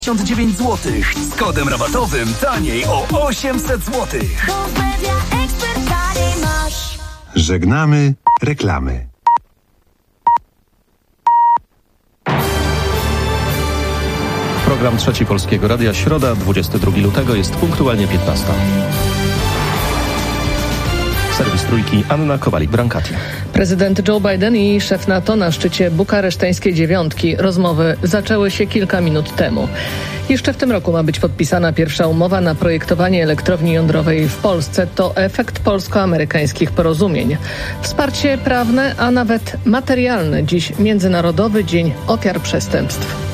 9 zł. Z kodem rabatowym taniej o 800 zł. Żegnamy reklamy. Program Trzeci Polskiego Radia, środa, 22 lutego, jest punktualnie 15. Serwis Trójki, Anna Kowalik-Brankati. Prezydent Joe Biden i szef NATO na szczycie bukareszteńskiej dziewiątki. Rozmowy zaczęły się kilka minut temu. Jeszcze w tym roku ma być podpisana pierwsza umowa na projektowanie elektrowni jądrowej w Polsce. To efekt polsko-amerykańskich porozumień. Wsparcie prawne, a nawet materialne. Dziś Międzynarodowy Dzień Ofiar Przestępstw.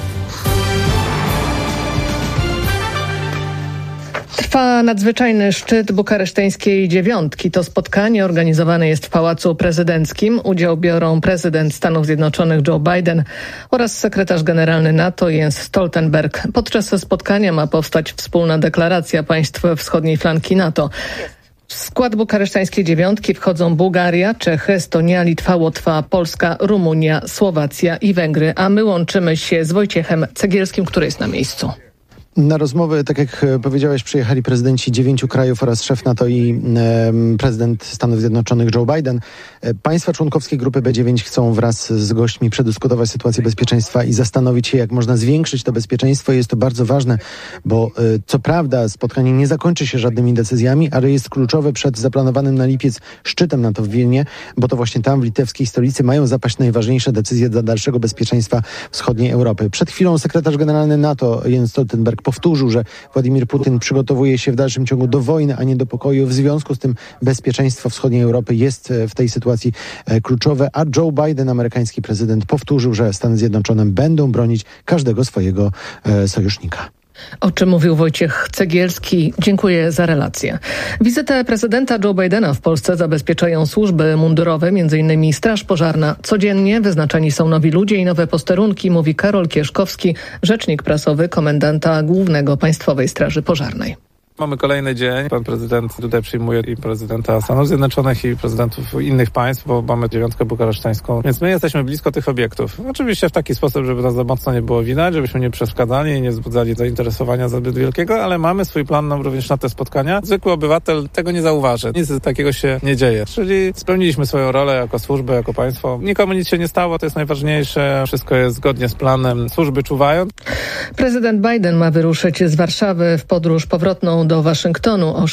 Trwa nadzwyczajny szczyt bukareszteńskiej dziewiątki. To spotkanie organizowane jest w Pałacu Prezydenckim. Udział biorą prezydent Stanów Zjednoczonych Joe Biden oraz sekretarz generalny NATO Jens Stoltenberg. Podczas spotkania ma powstać wspólna deklaracja państw wschodniej flanki NATO. W skład bukareszteńskiej dziewiątki wchodzą Bułgaria, Czechy, Estonia, Litwa, Łotwa, Polska, Rumunia, Słowacja i Węgry. A my łączymy się z Wojciechem Cegielskim, który jest na miejscu. Na rozmowy, tak jak powiedziałeś, przyjechali prezydenci 9 krajów oraz szef NATO i prezydent Stanów Zjednoczonych Joe Biden. Państwa członkowskie grupy B9 chcą wraz z gośćmi przedyskutować sytuację bezpieczeństwa i zastanowić się, jak można zwiększyć to bezpieczeństwo. Jest to bardzo ważne, bo co prawda spotkanie nie zakończy się żadnymi decyzjami, ale jest kluczowe przed zaplanowanym na lipiec szczytem NATO w Wilnie, bo to właśnie tam, w litewskiej stolicy, mają zapaść najważniejsze decyzje dla dalszego bezpieczeństwa wschodniej Europy. Przed chwilą sekretarz generalny NATO Jens Stoltenberg powtórzył, że Władimir Putin przygotowuje się w dalszym ciągu do wojny, a nie do pokoju. W związku z tym bezpieczeństwo wschodniej Europy jest w tej sytuacji kluczowe, a Joe Biden, amerykański prezydent, powtórzył, że Stany Zjednoczone będą bronić każdego swojego sojusznika. O czym mówił Wojciech Cegielski. Dziękuję za relację. Wizytę prezydenta Joe Bidena w Polsce zabezpieczają służby mundurowe, m.in. Straż Pożarna. Codziennie wyznaczani są nowi ludzie i nowe posterunki, mówi Karol Kieszkowski, rzecznik prasowy komendanta głównego Państwowej Straży Pożarnej. Mamy kolejny dzień. Pan prezydent tutaj przyjmuje i prezydenta Stanów Zjednoczonych, i prezydentów innych państw, bo mamy dziewiątkę bukareszteńską. Więc my jesteśmy blisko tych obiektów. Oczywiście w taki sposób, żeby nas za mocno nie było widać, żebyśmy nie przeszkadzali i nie wzbudzali zainteresowania zbyt wielkiego, ale mamy swój plan również na te spotkania. Zwykły obywatel tego nie zauważy. Nic takiego się nie dzieje. Czyli spełniliśmy swoją rolę jako służbę, jako państwo. Nikomu nic się nie stało, to jest najważniejsze. Wszystko jest zgodnie z planem. Służby czuwają. Prezydent Biden ma wyruszyć z Warszawy w podróż powrotną do Waszyngtonu o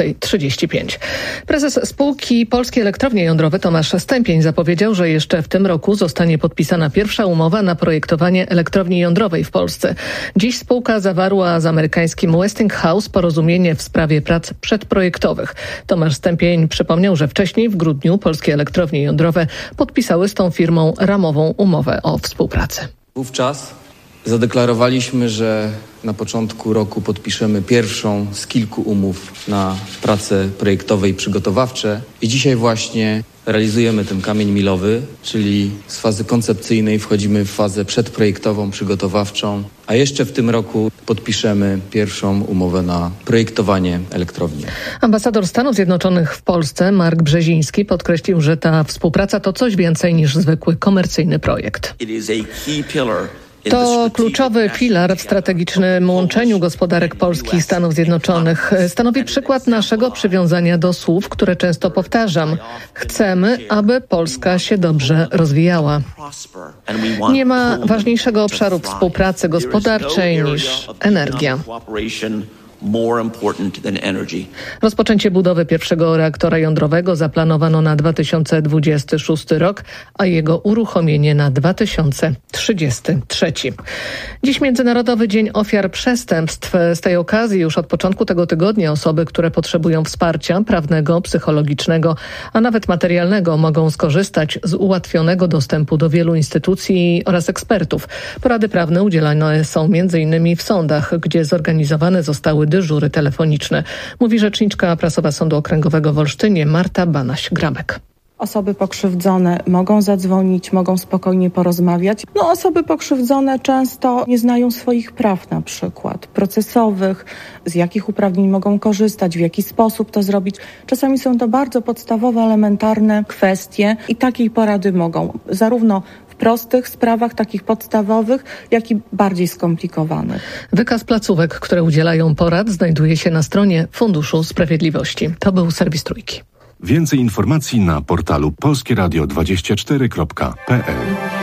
16:35. Prezes spółki Polskie Elektrownie Jądrowe Tomasz Stępień zapowiedział, że jeszcze w tym roku zostanie podpisana pierwsza umowa na projektowanie elektrowni jądrowej w Polsce. Dziś spółka zawarła z amerykańskim Westinghouse porozumienie w sprawie prac przedprojektowych. Tomasz Stępień przypomniał, że wcześniej w grudniu Polskie Elektrownie Jądrowe podpisały z tą firmą ramową umowę o współpracy. Wówczas zadeklarowaliśmy, że na początku roku podpiszemy pierwszą z kilku umów na prace projektowe i przygotowawcze. I dzisiaj właśnie realizujemy ten kamień milowy, czyli z fazy koncepcyjnej wchodzimy w fazę przedprojektową, przygotowawczą, a jeszcze w tym roku podpiszemy pierwszą umowę na projektowanie elektrowni. Ambasador Stanów Zjednoczonych w Polsce Mark Brzeziński podkreślił, że ta współpraca to coś więcej niż zwykły komercyjny projekt. To kluczowy filar w strategicznym łączeniu gospodarek Polski i Stanów Zjednoczonych. Stanowi przykład naszego przywiązania do słów, które często powtarzam. Chcemy, aby Polska się dobrze rozwijała. Nie ma ważniejszego obszaru współpracy gospodarczej niż energia. Rozpoczęcie budowy pierwszego reaktora jądrowego zaplanowano na 2026 rok, a jego uruchomienie na 2033. Dziś Międzynarodowy Dzień Ofiar Przestępstw. Z tej okazji już od początku tego tygodnia osoby, które potrzebują wsparcia prawnego, psychologicznego, a nawet materialnego, mogą skorzystać z ułatwionego dostępu do wielu instytucji oraz ekspertów. Porady prawne udzielane są m.in. w sądach, gdzie zorganizowane zostały dyżury telefoniczne, mówi rzeczniczka prasowa Sądu Okręgowego w Olsztynie Marta Banaś-Grabek. Osoby pokrzywdzone mogą zadzwonić, mogą spokojnie porozmawiać. Osoby pokrzywdzone często nie znają swoich praw, na przykład procesowych, z jakich uprawnień mogą korzystać, w jaki sposób to zrobić. Czasami są to bardzo podstawowe, elementarne kwestie i takiej porady mogą zarówno w prostych sprawach, takich podstawowych, jak i bardziej skomplikowanych. Wykaz placówek, które udzielają porad, znajduje się na stronie Funduszu Sprawiedliwości. To był serwis Trójki. Więcej informacji na portalu polskieradio24.pl.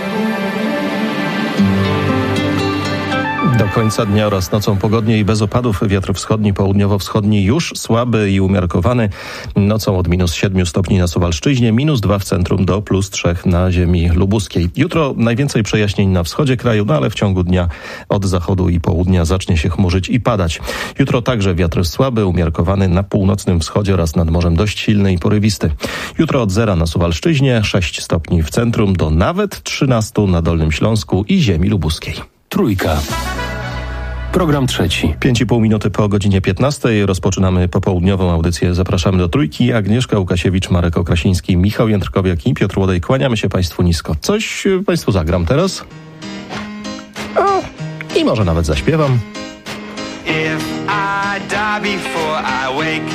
Do końca dnia oraz nocą pogodnie i bez opadów. Wiatr wschodni, południowo-wschodni już słaby i umiarkowany. Nocą od -7 stopni na Suwalszczyźnie, -2 w centrum do +3 na ziemi lubuskiej. Jutro najwięcej przejaśnień na wschodzie kraju, ale w ciągu dnia od zachodu i południa zacznie się chmurzyć i padać. Jutro także wiatr słaby, umiarkowany na północnym wschodzie oraz nad morzem dość silny i porywisty. Jutro od 0 na Suwalszczyźnie, 6 stopni w centrum do nawet 13 na Dolnym Śląsku i ziemi lubuskiej. Trójka. Program trzeci. 5,5 minuty po godzinie 15 rozpoczynamy popołudniową audycję. Zapraszamy do Trójki. Agnieszka Łukasiewicz, Marek Okrasiński, Michał Jędrkowiak i Piotr Łodej. Kłaniamy się Państwu nisko. Coś Państwu zagram teraz. I może nawet zaśpiewam. If I die before I wake,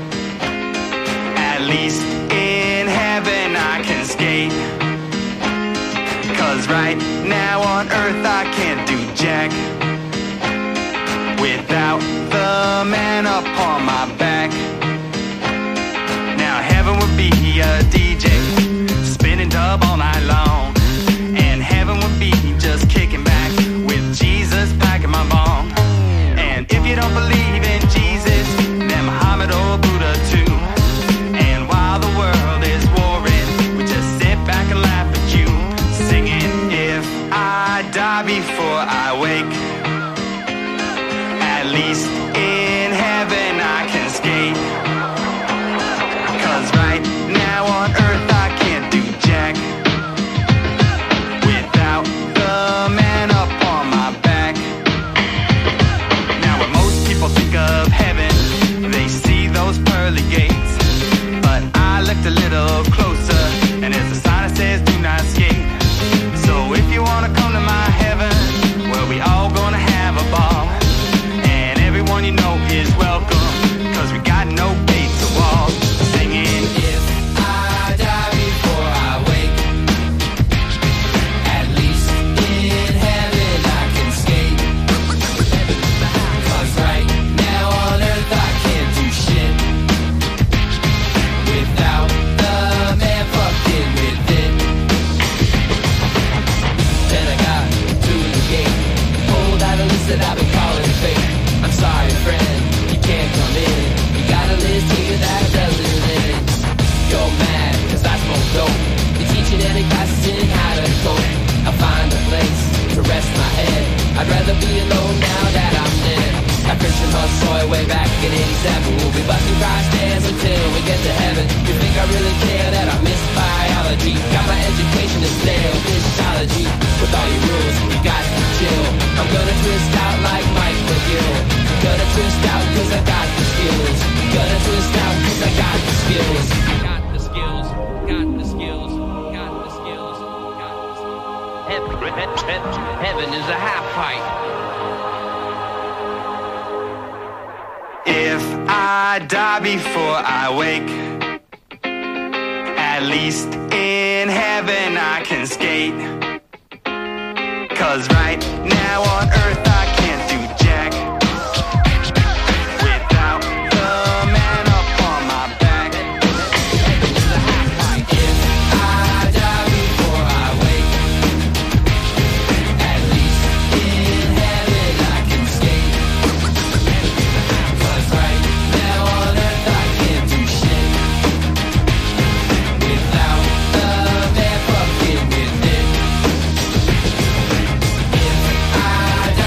at least in heaven I can skate. 'Cause right now on earth I can't do jack without the man upon my back. Now heaven would be a DJ spinning dub all night long, and heaven would be just kicking back with Jesus packing my bong. And if you don't believe in Jesus, then Muhammad or Buddha too. And while the world is warring, we just sit back and laugh at you, singing, if I die before I wake, at least in heaven I can skate. 'Cause right now on earth I can't do jack without the man upon my back. Now when most people think of heaven, they see those pearly gates. But I looked a little closer, and there's a sign that says do not skate. So if you wanna come to my heaven, well, we all gonna have a ball. Everyone you know is welcome, 'cause we got no gates or walls. Singing, if I die before I wake, at least in heaven I can skate. 'Cause right now on earth I can't do shit without the man fucking with it. Then I got to the gate, pulled out a list that I've been calling fake. I'm sorry, friend, you can't come in. You got a list here that doesn't end. You're mad, 'cause I smoke dope. You're teaching any classes in how to cope. I'll find a place to rest my head. I'd rather be alone now that I'm dead. That Christian hustle way back in 87. We'll be busting Christ dance until we get to heaven. You think I really care that I missed biology? Got my education in stale physiology. With all your rules, you got to chill. I'm gonna twist out like Mike McGill. Gonna twist out 'cause I got the skills. Gonna twist out 'cause I got the skills. Got the skills, got the skills, got the skills, got the skills. Heaven is a half pipe. If I die before I wake, at least in heaven I can skate. 'Cause right now on earth I can't do jack without the man upon my back. If I die before I wake, at least in heaven I can skate. 'Cause right now on earth I can't do shit without the man fucking with it. If I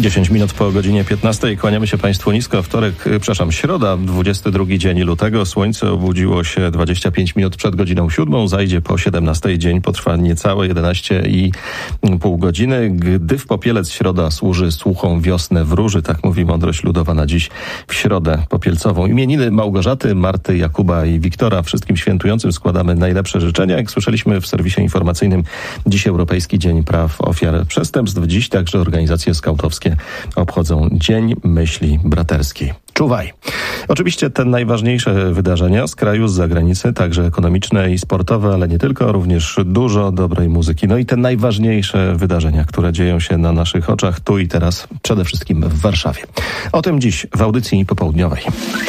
10 minut po godzinie 15. Kłaniamy się Państwu nisko. Środa, 22 dzień lutego. Słońce obudziło się 25 minut przed godziną 7. Zajdzie po 17. Dzień potrwa niecałe 11,5 godziny. Gdy w popielec środa służy słuchom wiosnę wróży, tak mówi mądrość ludowa na dziś w środę popielcową. Imieniny Małgorzaty, Marty, Jakuba i Wiktora. Wszystkim świętującym składamy najlepsze życzenia. Jak słyszeliśmy w serwisie informacyjnym, dziś Europejski Dzień Praw Ofiar Przestępstw. Dziś także organizacje skautowskie obchodzą Dzień Myśli Braterskiej. Czuwaj! Oczywiście te najważniejsze wydarzenia z kraju, z zagranicy, także ekonomiczne i sportowe, ale nie tylko, również dużo dobrej muzyki. No i te najważniejsze wydarzenia, które dzieją się na naszych oczach tu i teraz, przede wszystkim w Warszawie. O tym dziś w audycji popołudniowej.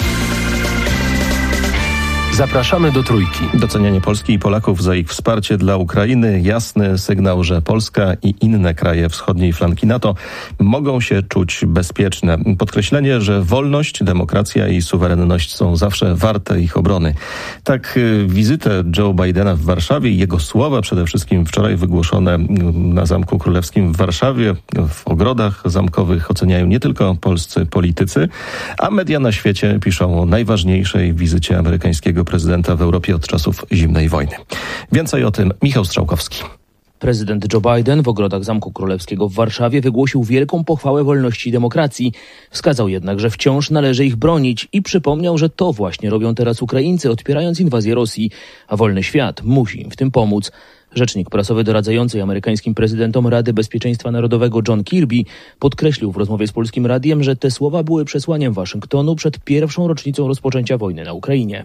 Zapraszamy do Trójki. Docenianie Polski i Polaków za ich wsparcie dla Ukrainy. Jasny sygnał, że Polska i inne kraje wschodniej flanki NATO mogą się czuć bezpieczne. Podkreślenie, że wolność, demokracja i suwerenność są zawsze warte ich obrony. Tak wizytę Joe Bidena w Warszawie i jego słowa, przede wszystkim wczoraj wygłoszone na Zamku Królewskim w Warszawie, w ogrodach zamkowych, oceniają nie tylko polscy politycy, a media na świecie piszą o najważniejszej wizycie amerykańskiego prezydenta w Europie od czasów zimnej wojny. Więcej o tym Michał Strzałkowski. Prezydent Joe Biden w ogrodach Zamku Królewskiego w Warszawie wygłosił wielką pochwałę wolności i demokracji. Wskazał jednak, że wciąż należy ich bronić i przypomniał, że to właśnie robią teraz Ukraińcy, odpierając inwazję Rosji, a wolny świat musi im w tym pomóc. Rzecznik prasowy doradzający amerykańskim prezydentom Rady Bezpieczeństwa Narodowego John Kirby podkreślił w rozmowie z Polskim Radiem, że te słowa były przesłaniem Waszyngtonu przed pierwszą rocznicą rozpoczęcia wojny na Ukrainie.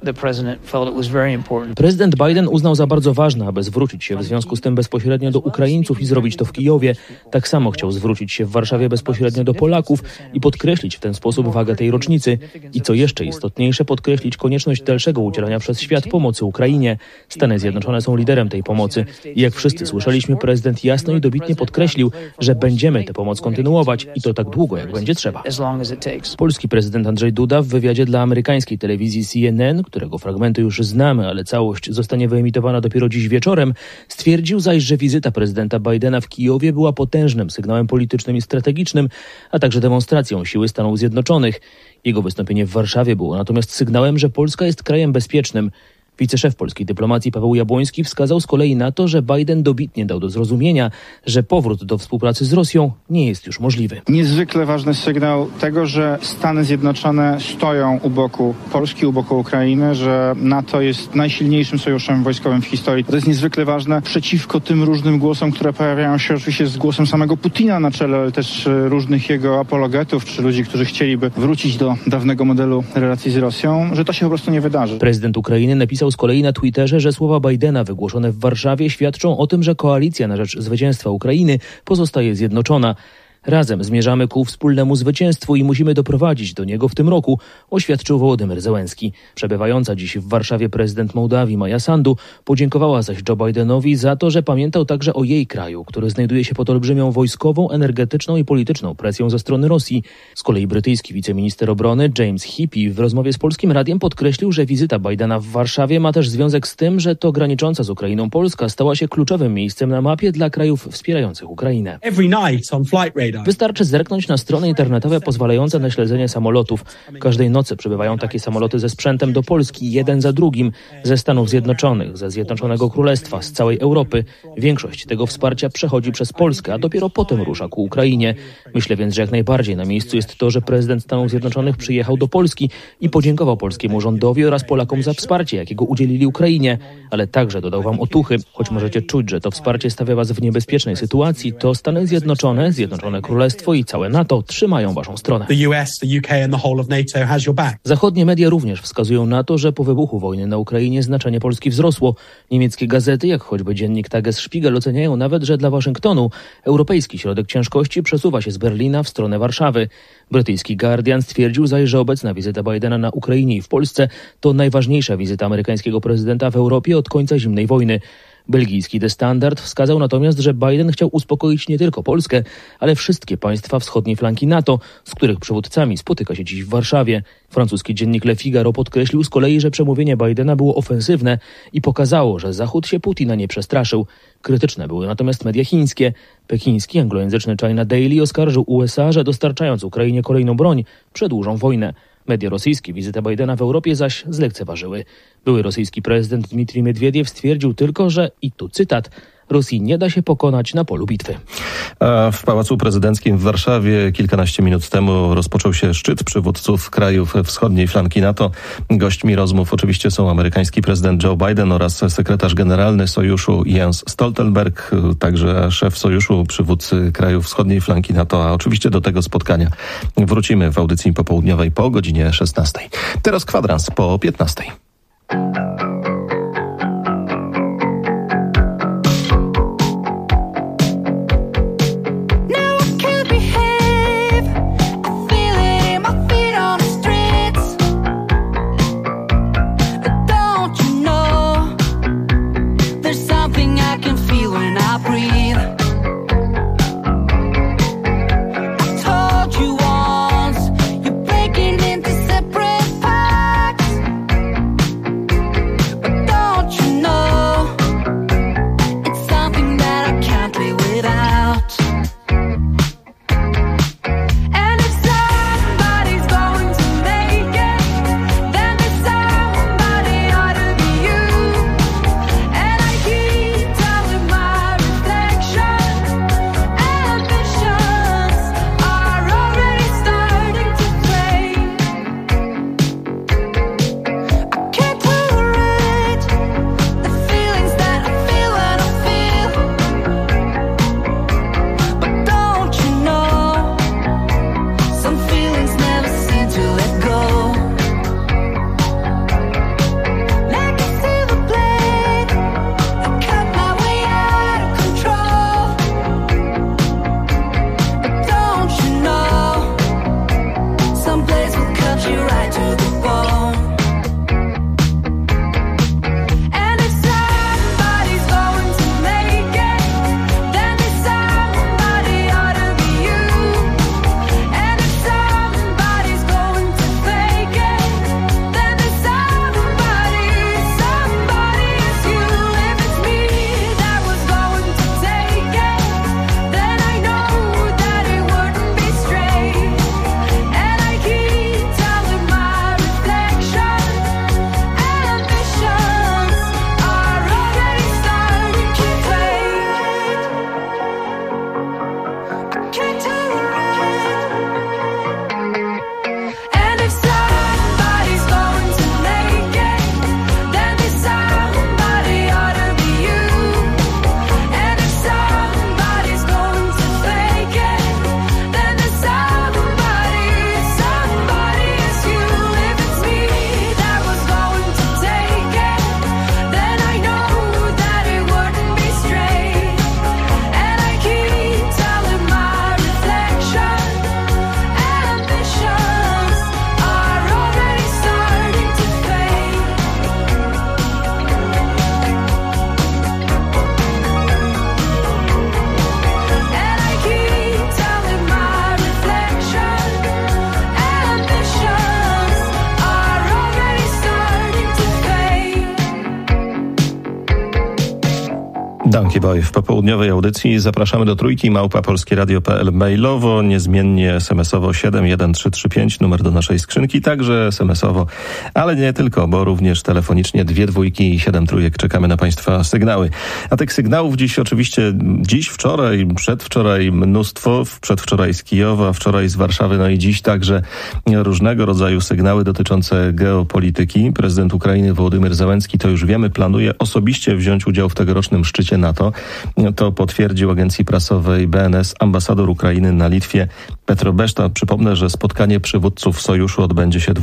Prezydent Biden uznał za bardzo ważne, aby zwrócić się w związku z tym bezpośrednio do Ukraińców i zrobić to w Kijowie. Tak samo chciał zwrócić się w Warszawie bezpośrednio do Polaków i podkreślić w ten sposób wagę tej rocznicy. I co jeszcze istotniejsze, podkreślić konieczność dalszego udzielania przez świat pomocy Ukrainie. Stany Zjednoczone są liderem tej pomocy. I jak wszyscy słyszeliśmy, prezydent jasno i dobitnie podkreślił, że będziemy tę pomoc kontynuować i to tak długo, jak będzie trzeba. Polski prezydent Andrzej Duda w wywiadzie dla amerykańskiej telewizji CNN, którego fragmenty już znamy, ale całość zostanie wyemitowana dopiero dziś wieczorem, stwierdził zaś, że wizyta prezydenta Bidena w Kijowie była potężnym sygnałem politycznym i strategicznym, a także demonstracją siły Stanów Zjednoczonych. Jego wystąpienie w Warszawie było natomiast sygnałem, że Polska jest krajem bezpiecznym. Wiceszef polskiej dyplomacji Paweł Jabłoński wskazał z kolei na to, że Biden dobitnie dał do zrozumienia, że powrót do współpracy z Rosją nie jest już możliwy. Niezwykle ważny sygnał tego, że Stany Zjednoczone stoją u boku Polski, u boku Ukrainy, że NATO jest najsilniejszym sojuszem wojskowym w historii. To jest niezwykle ważne przeciwko tym różnym głosom, które pojawiają się oczywiście z głosem samego Putina na czele, ale też różnych jego apologetów, czy ludzi, którzy chcieliby wrócić do dawnego modelu relacji z Rosją, że to się po prostu nie wydarzy. Prezydent Ukrainy napisał z kolei na Twitterze, że słowa Bidena wygłoszone w Warszawie świadczą o tym, że koalicja na rzecz zwycięstwa Ukrainy pozostaje zjednoczona. Razem zmierzamy ku wspólnemu zwycięstwu i musimy doprowadzić do niego w tym roku, oświadczył Wołodymyr Zełenski. Przebywająca dziś w Warszawie prezydent Mołdawii Maja Sandu podziękowała zaś Joe Bidenowi za to, że pamiętał także o jej kraju, który znajduje się pod olbrzymią wojskową, energetyczną i polityczną presją ze strony Rosji. Z kolei brytyjski wiceminister obrony James Heappey w rozmowie z Polskim Radiem podkreślił, że wizyta Bidena w Warszawie ma też związek z tym, że to granicząca z Ukrainą Polska stała się kluczowym miejscem na mapie dla krajów wspierających Ukrainę. Wystarczy zerknąć na strony internetowe pozwalające na śledzenie samolotów. Każdej nocy przybywają takie samoloty ze sprzętem do Polski, jeden za drugim, ze Stanów Zjednoczonych, ze Zjednoczonego Królestwa, z całej Europy. Większość tego wsparcia przechodzi przez Polskę, a dopiero potem rusza ku Ukrainie. Myślę więc, że jak najbardziej na miejscu jest to, że prezydent Stanów Zjednoczonych przyjechał do Polski i podziękował polskiemu rządowi oraz Polakom za wsparcie, jakiego udzielili Ukrainie. Ale także dodał wam otuchy, choć możecie czuć, że to wsparcie stawia was w niebezpiecznej sytuacji, to Stany Zjednoczone, Zjednoczone Królestwo i całe NATO trzymają waszą stronę. Zachodnie media również wskazują na to, że po wybuchu wojny na Ukrainie znaczenie Polski wzrosło. Niemieckie gazety, jak choćby dziennik Tagesspiegel, oceniają nawet, że dla Waszyngtonu europejski środek ciężkości przesuwa się z Berlina w stronę Warszawy. Brytyjski Guardian stwierdził zaś, że obecna wizyta Bidena na Ukrainie i w Polsce to najważniejsza wizyta amerykańskiego prezydenta w Europie od końca zimnej wojny. Belgijski The Standard wskazał natomiast, że Biden chciał uspokoić nie tylko Polskę, ale wszystkie państwa wschodniej flanki NATO, z których przywódcami spotyka się dziś w Warszawie. Francuski dziennik Le Figaro podkreślił z kolei, że przemówienie Bidena było ofensywne i pokazało, że Zachód się Putina nie przestraszył. Krytyczne były natomiast media chińskie. Pekiński anglojęzyczny China Daily oskarżył USA, że dostarczając Ukrainie kolejną broń, przedłużą wojnę. Media rosyjskie wizytę Bidena w Europie zaś zlekceważyły. Były rosyjski prezydent Dmitrij Miedwiediew stwierdził tylko, że, i tu cytat, Rosji nie da się pokonać na polu bitwy. A w Pałacu Prezydenckim w Warszawie kilkanaście minut temu rozpoczął się szczyt przywódców krajów wschodniej flanki NATO. Gośćmi rozmów oczywiście są amerykański prezydent Joe Biden oraz sekretarz generalny Sojuszu Jens Stoltenberg, także szef Sojuszu, przywódcy krajów wschodniej flanki NATO, a oczywiście do tego spotkania wrócimy w audycji popołudniowej po godzinie 16. Teraz kwadrans po 15. Donkey Boy w popołudniowej audycji. Zapraszamy do Trójki, @polskieradio.pl, mailowo, niezmiennie SMS-owo 71335, numer do naszej skrzynki, także SMS-owo, ale nie tylko, bo również telefonicznie 2 dwójki i 7 trójek. Czekamy na Państwa sygnały. A tych sygnałów dziś, wczoraj, przedwczoraj mnóstwo, przedwczoraj z Kijowa, wczoraj z Warszawy, no i dziś także różnego rodzaju sygnały dotyczące geopolityki. Prezydent Ukrainy Wołodymyr Zełenski, to już wiemy, planuje osobiście wziąć udział w tegorocznym szczycie NATO. To potwierdził agencji prasowej BNS ambasador Ukrainy na Litwie Petro Beszta. Przypomnę, że spotkanie przywódców sojuszu odbędzie się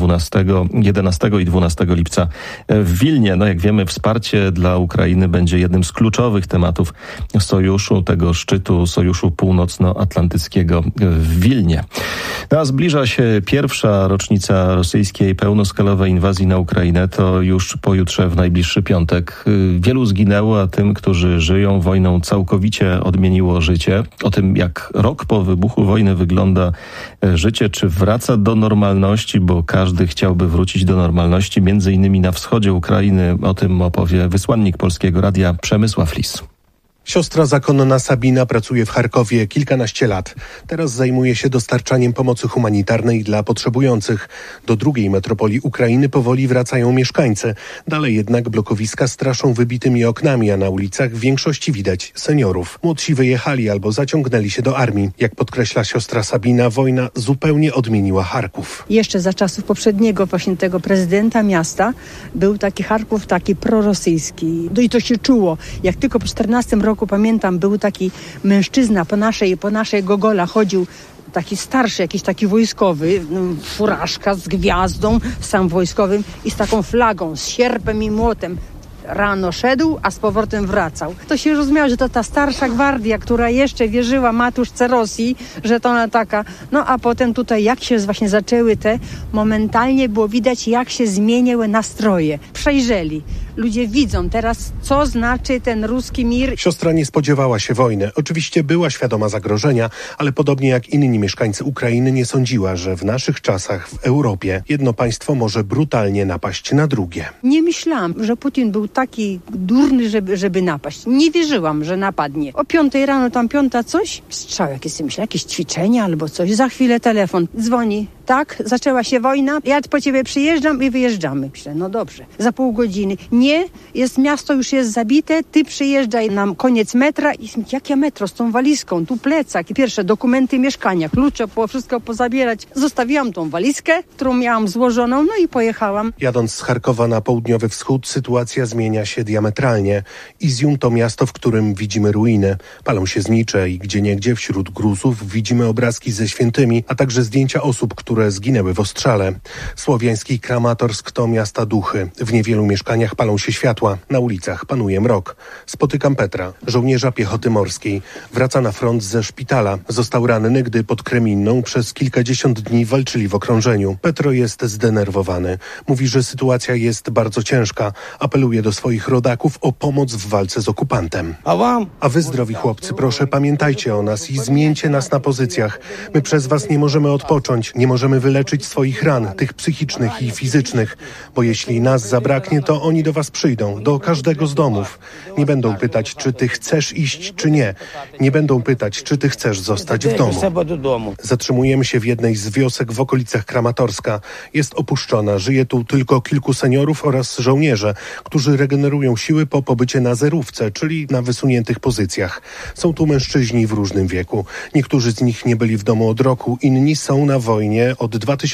11 i 12 lipca w Wilnie. No jak wiemy, wsparcie dla Ukrainy będzie jednym z kluczowych tematów sojuszu, tego szczytu Sojuszu Północnoatlantyckiego w Wilnie. A zbliża się pierwsza rocznica rosyjskiej pełnoskalowej inwazji na Ukrainę. To już pojutrze w najbliższy piątek. Wielu zginęło, a tym, którzy żyją wojną, całkowicie odmieniło życie. O tym, jak rok po wybuchu wojny wygląda życie, czy wraca do normalności, bo każdy chciałby wrócić do normalności, między innymi na wschodzie Ukrainy. O tym opowie wysłannik Polskiego Radia Przemysław Lis. Siostra zakonna Sabina pracuje w Charkowie kilkanaście lat. Teraz zajmuje się dostarczaniem pomocy humanitarnej dla potrzebujących. Do drugiej metropolii Ukrainy powoli wracają mieszkańcy. Dalej jednak blokowiska straszą wybitymi oknami, a na ulicach w większości widać seniorów. Młodsi wyjechali albo zaciągnęli się do armii. Jak podkreśla siostra Sabina, wojna zupełnie odmieniła Charków. Jeszcze za czasów poprzedniego właśnie tego prezydenta miasta był taki Charków, taki prorosyjski. No i to się czuło. Jak tylko po 14 roku, pamiętam, był taki mężczyzna po naszej Gogola chodził, taki starszy, jakiś taki wojskowy, furażka z gwiazdą, sam wojskowym i z taką flagą, z sierpem i młotem. Rano szedł, a z powrotem wracał. To się rozumiało, że to ta starsza gwardia, która jeszcze wierzyła matuszce Rosji, że to ona taka. No a potem tutaj jak się właśnie zaczęły momentalnie było widać, jak się zmieniły nastroje. Przejrzeli. Ludzie widzą teraz, co znaczy ten ruski mir. Siostra nie spodziewała się wojny. Oczywiście była świadoma zagrożenia, ale podobnie jak inni mieszkańcy Ukrainy nie sądziła, że w naszych czasach w Europie jedno państwo może brutalnie napaść na drugie. Nie myślałam, że Putin był taki durny, żeby napaść. Nie wierzyłam, że napadnie. O 5 rano, tam 5 coś, strzał jakieś, myślę, jakieś ćwiczenia albo coś. Za chwilę telefon dzwoni. Tak, zaczęła się wojna, ja po ciebie przyjeżdżam i wyjeżdżamy. Myślę, no dobrze, za pół godziny. Nie, miasto już jest zabite, ty przyjeżdżaj na koniec metra i jakie metro z tą walizką, tu plecak i pierwsze dokumenty mieszkania, klucze, wszystko pozabierać. Zostawiłam tą walizkę, którą miałam złożoną, no i pojechałam. Jadąc z Charkowa na południowy wschód, sytuacja zmienia się diametralnie. Izjum to miasto, w którym widzimy ruiny. Palą się znicze i gdzieniegdzie wśród gruzów widzimy obrazki ze świętymi, a także zdjęcia osób, które zginęły w ostrzale. Słowiański Kramatorsk to miasta duchy. W niewielu mieszkaniach palą się światła. Na ulicach panuje mrok. Spotykam Petra, żołnierza piechoty morskiej. Wraca na front ze szpitala. Został ranny, gdy pod Kreminną przez kilkadziesiąt dni walczyli w okrążeniu. Petro jest zdenerwowany. Mówi, że sytuacja jest bardzo ciężka. Apeluje do swoich rodaków o pomoc w walce z okupantem. A wy, zdrowi chłopcy, proszę pamiętajcie o nas i zmieńcie nas na pozycjach. My przez was nie możemy odpocząć. Nie możemy wyleczyć swoich ran, tych psychicznych i fizycznych, bo jeśli nas zabraknie, to oni do was przyjdą, do każdego z domów. Nie będą pytać, czy ty chcesz iść, czy nie. Nie będą pytać, czy ty chcesz zostać w domu. Zatrzymujemy się w jednej z wiosek w okolicach Kramatorska. Jest opuszczona, żyje tu tylko kilku seniorów oraz żołnierze, którzy regenerują siły po pobycie na zerówce, czyli na wysuniętych pozycjach. Są tu mężczyźni w różnym wieku. Niektórzy z nich nie byli w domu od roku, inni są na wojnie od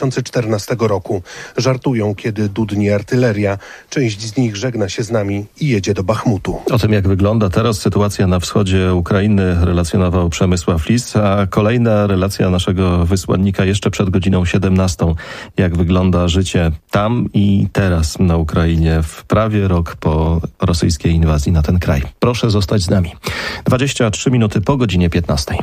2014 roku. Żartują, kiedy dudni artyleria. Część z nich żegna się z nami i jedzie do Bachmutu. O tym, jak wygląda teraz sytuacja na wschodzie Ukrainy, relacjonował Przemysław Lis, a kolejna relacja naszego wysłannika jeszcze przed godziną 17. Jak wygląda życie tam i teraz na Ukrainie w prawie rok po rosyjskiej inwazji na ten kraj. Proszę zostać z nami. 23 minuty po godzinie 15.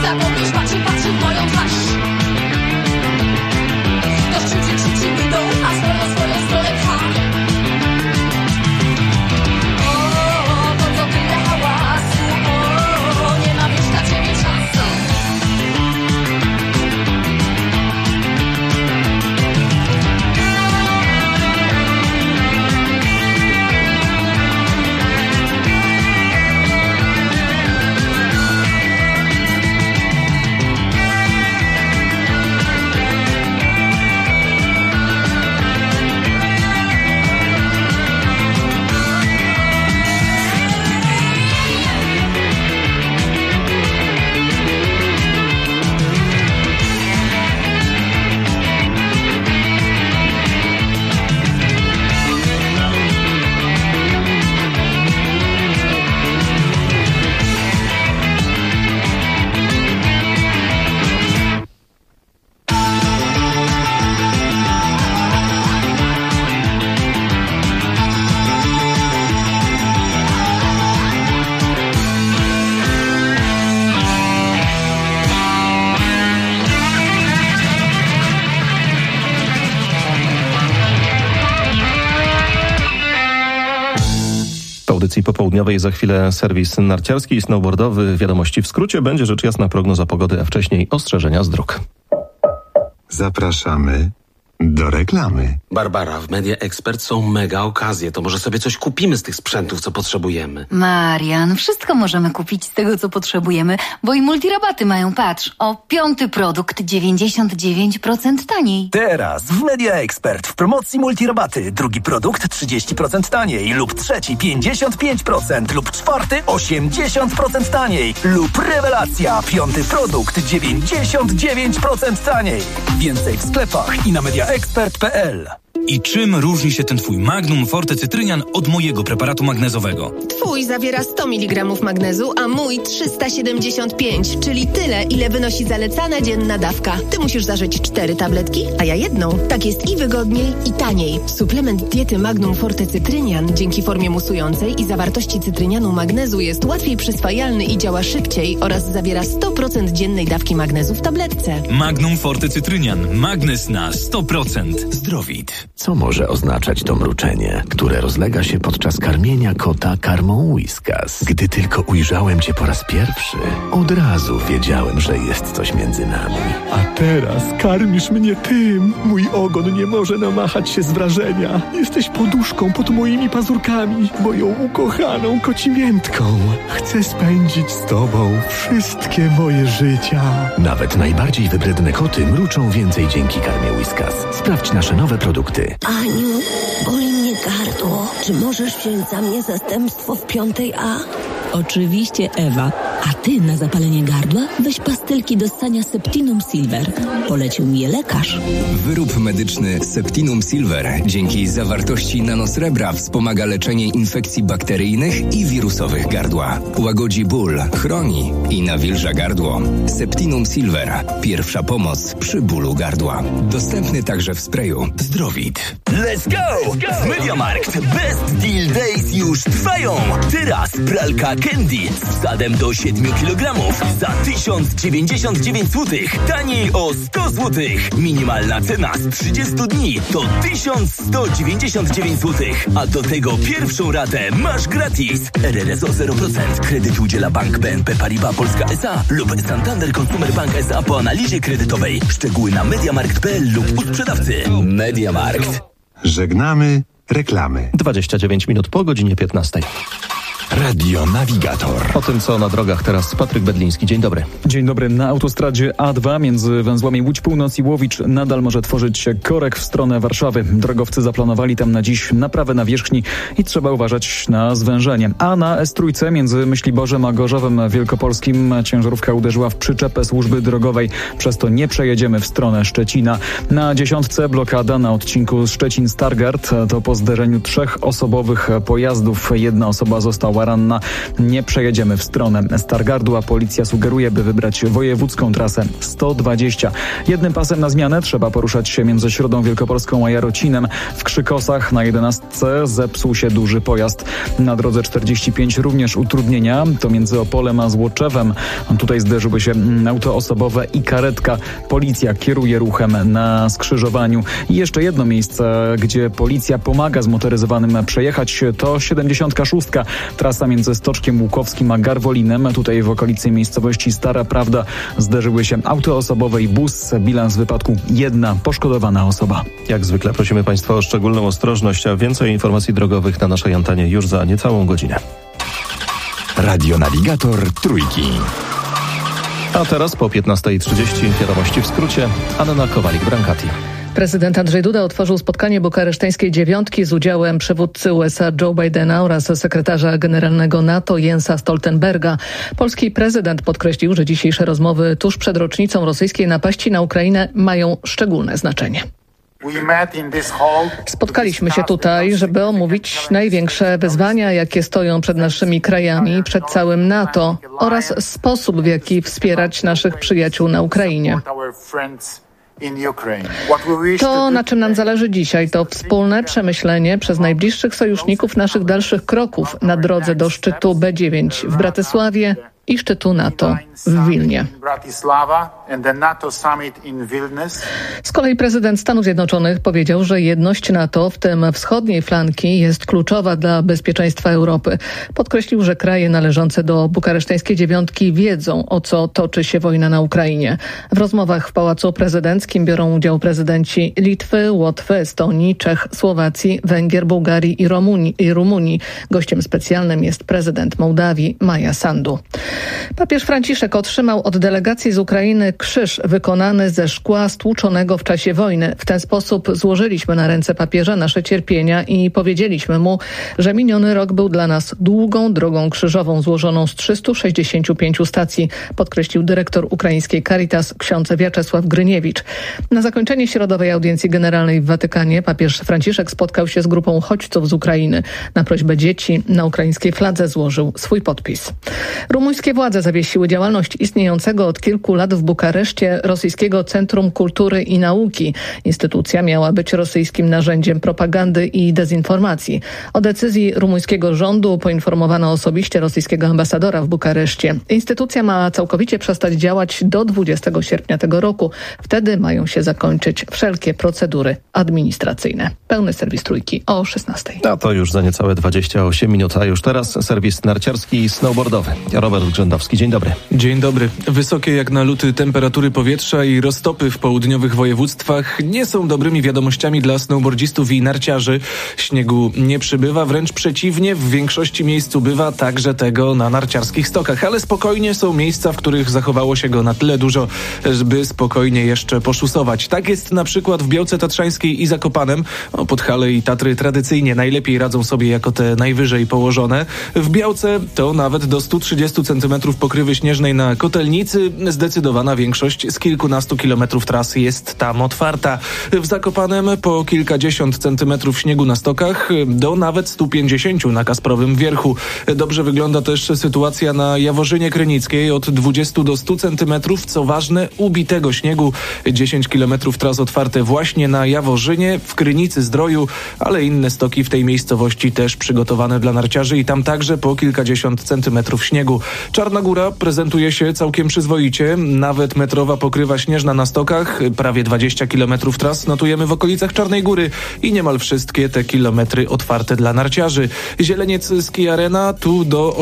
zapomnisz, patrzy w moją twarz. To krzyczy mi do ucha, swoją stronę pcha. O, po co tyle hałasu? O, nie ma już dla ciebie czasu. W audycji popołudniowej za chwilę serwis narciarski i snowboardowy. Wiadomości w skrócie. Będzie rzecz jasna prognoza pogody, a wcześniej ostrzeżenia z dróg. Zapraszamy do reklamy. Barbara, w Media Expert są mega okazje. To może sobie coś kupimy z tych sprzętów, co potrzebujemy. Marian, wszystko możemy kupić z tego, co potrzebujemy, bo i multirabaty mają. Patrz, o 5. produkt 99% taniej. Teraz w Media Expert w promocji multirabaty. Drugi produkt 30% taniej lub trzeci 55% lub czwarty 80% taniej lub rewelacja. 5. produkt 99% taniej. Więcej w sklepach i na mediaexpert.pl. I czym różni się ten twój Magnum Forte Cytrynian od mojego preparatu magnezowego? Twój zawiera 100 mg magnezu, a mój 375, czyli tyle, ile wynosi zalecana dzienna dawka. Ty musisz zażyć 4 tabletki, a ja jedną. Tak jest i wygodniej, i taniej. Suplement diety Magnum Forte Cytrynian dzięki formie musującej i zawartości cytrynianu magnezu jest łatwiej przyswajalny i działa szybciej oraz zawiera 100% dziennej dawki magnezu w tabletce. Magnum Forte Cytrynian. Magnez na 100%. Zdrowit. Co może oznaczać to mruczenie, które rozlega się podczas karmienia kota karmą Whiskas? Gdy tylko ujrzałem cię po raz pierwszy, od razu wiedziałem, że jest coś między nami. A teraz karmisz mnie tym. Mój ogon nie może namachać się z wrażenia. Jesteś poduszką pod moimi pazurkami, moją ukochaną kocimiętką. Chcę spędzić z tobą wszystkie moje życia. Nawet najbardziej wybredne koty mruczą więcej dzięki karmie Whiskas. Sprawdź nasze nowe produkty. Aniu, boli mnie gardło. Czy możesz wziąć za mnie zastępstwo w 5A? Oczywiście, Ewa. A ty na zapalenie gardła weź pastylki do ssania Septinum Silver. Polecił mi je lekarz. Wyrób medyczny Septinum Silver dzięki zawartości nanosrebra wspomaga leczenie infekcji bakteryjnych i wirusowych gardła. Łagodzi ból, chroni i nawilża gardło. Septinum Silver. Pierwsza pomoc przy bólu gardła. Dostępny także w sprayu Zdrowit. Let's go! W MediaMarkt Best Deal Days już trwają. Teraz pralka Candy z wsadem do 7 kg za 1099 zł. Taniej o 100 zł. Minimalna cena z 30 dni to 1199 zł. A do tego pierwszą ratę masz gratis. RRSO 0%. Kredyt udziela Bank BNP Paribas Polska S.A. lub Santander Consumer Bank S.A. po analizie kredytowej. Szczegóły na mediamarkt.pl lub u sprzedawcy. MediaMarkt. Żegnamy reklamy. 29 minut po godzinie 15. Radio Navigator. O tym, co na drogach teraz Patryk Bedliński. Dzień dobry. Dzień dobry. Na autostradzie A2 między węzłami Łódź Północ i Łowicz nadal może tworzyć się korek w stronę Warszawy. Drogowcy zaplanowali tam na dziś naprawę nawierzchni i trzeba uważać na zwężenie. A na S3 między Myśliborzem a Gorzowem Wielkopolskim ciężarówka uderzyła w przyczepę służby drogowej. Przez to nie przejedziemy w stronę Szczecina. Na 10 blokada na odcinku Szczecin-Stargard. To po zderzeniu 3 osobowych pojazdów. Jedna osoba została Biała Ranna. Nie przejedziemy w stronę Stargardła. Policja sugeruje, by wybrać wojewódzką trasę 120. Jednym pasem na zmianę trzeba poruszać się między Środą Wielkopolską a Jarocinem. W Krzykosach na 11 zepsuł się duży pojazd. Na drodze 45 również utrudnienia. To między Opolem a Złoczewem. Tutaj zderzyły się auto osobowe i karetka. Policja kieruje ruchem na skrzyżowaniu. I jeszcze jedno miejsce, gdzie policja pomaga zmotoryzowanym przejechać, to 76. Trasa między Stoczkiem Łukowskim a Garwolinem. Tutaj w okolicy miejscowości Stara Prawda zderzyły się auto osobowe i bus. Bilans wypadku: 1 poszkodowana osoba. Jak zwykle prosimy Państwa o szczególną ostrożność, a więcej informacji drogowych na naszej antenie już za niecałą godzinę. Radionawigator Trójki. A teraz po 15:30 wiadomości w skrócie. Anna Kowalik-Brankati. Prezydent Andrzej Duda otworzył spotkanie bukareszteńskiej dziewiątki z udziałem przywódcy USA Joe Bidena oraz sekretarza generalnego NATO Jensa Stoltenberga. Polski prezydent podkreślił, że dzisiejsze rozmowy tuż przed rocznicą rosyjskiej napaści na Ukrainę mają szczególne znaczenie. Spotkaliśmy się tutaj, żeby omówić największe wyzwania, jakie stoją przed naszymi krajami, przed całym NATO oraz sposób, w jaki wspierać naszych przyjaciół na Ukrainie. To, na czym nam zależy dzisiaj, to wspólne przemyślenie przez najbliższych sojuszników naszych dalszych kroków na drodze do szczytu B9 w Bratysławie i szczytu NATO w Wilnie. Z kolei prezydent Stanów Zjednoczonych powiedział, że jedność NATO, w tym wschodniej flanki, jest kluczowa dla bezpieczeństwa Europy. Podkreślił, że kraje należące do bukareszteńskiej dziewiątki wiedzą, o co toczy się wojna na Ukrainie. W rozmowach w Pałacu Prezydenckim biorą udział prezydenci Litwy, Łotwy, Estonii, Czech, Słowacji, Węgier, Bułgarii i Rumunii. Gościem specjalnym jest prezydent Mołdawii Maja Sandu. Papież Franciszek otrzymał od delegacji z Ukrainy krzyż wykonany ze szkła stłuczonego w czasie wojny. W ten sposób złożyliśmy na ręce papieża nasze cierpienia i powiedzieliśmy mu, że miniony rok był dla nas długą drogą krzyżową złożoną z 365 stacji, podkreślił dyrektor ukraińskiej Caritas ksiądz Wiaczesław Gryniewicz. Na zakończenie środowej audiencji generalnej w Watykanie papież Franciszek spotkał się z grupą uchodźców z Ukrainy. Na prośbę dzieci na ukraińskiej fladze złożył swój podpis. Rumuńskie władze zawiesiły działalność istniejącego od kilku lat w Bukareszcie Rosyjskiego Centrum Kultury i Nauki. Instytucja miała być rosyjskim narzędziem propagandy i dezinformacji. O decyzji rumuńskiego rządu poinformowano osobiście rosyjskiego ambasadora w Bukareszcie. Instytucja ma całkowicie przestać działać do 20 sierpnia tego roku. Wtedy mają się zakończyć wszelkie procedury administracyjne. Pełny serwis Trójki o 16:00. A to już za niecałe 28 minut, a już teraz serwis narciarski i snowboardowy. Robert Grzędowski, dzień dobry. Dzień dobry. Wysokie jak na luty temperatury powietrza i roztopy w południowych województwach nie są dobrymi wiadomościami dla snowboardzistów i narciarzy. Śniegu nie przybywa, wręcz przeciwnie, w większości miejsc ubywa także tego na narciarskich stokach, ale spokojnie są miejsca, w których zachowało się go na tyle dużo, żeby spokojnie jeszcze poszusować. Tak jest na przykład w Białce Tatrzańskiej i Zakopanem. Podhale i Tatry tradycyjnie najlepiej radzą sobie jako te najwyżej położone. W Białce to nawet do 130 cm pokrywy śnieżnej na Kotelnicy. Zdecydowana większość z kilkunastu kilometrów trasy jest tam otwarta. W Zakopanem po kilkadziesiąt centymetrów śniegu na stokach do nawet 150 na Kasprowym Wierchu. Dobrze wygląda też sytuacja na Jaworzynie Krynickiej od 20 do 100 centymetrów. Co ważne, ubitego śniegu. 10 kilometrów tras otwarte właśnie na Jaworzynie, w Krynicy Zdroju, ale inne stoki w tej miejscowości też przygotowane dla narciarzy i tam także po kilkadziesiąt centymetrów śniegu. Czarna Góra prezentuje się całkiem przyzwoicie. Nawet metrowa pokrywa śnieżna na stokach. Prawie 20 kilometrów tras notujemy w okolicach Czarnej Góry i niemal wszystkie te kilometry otwarte dla narciarzy. Zieleniec Ski Arena, tu do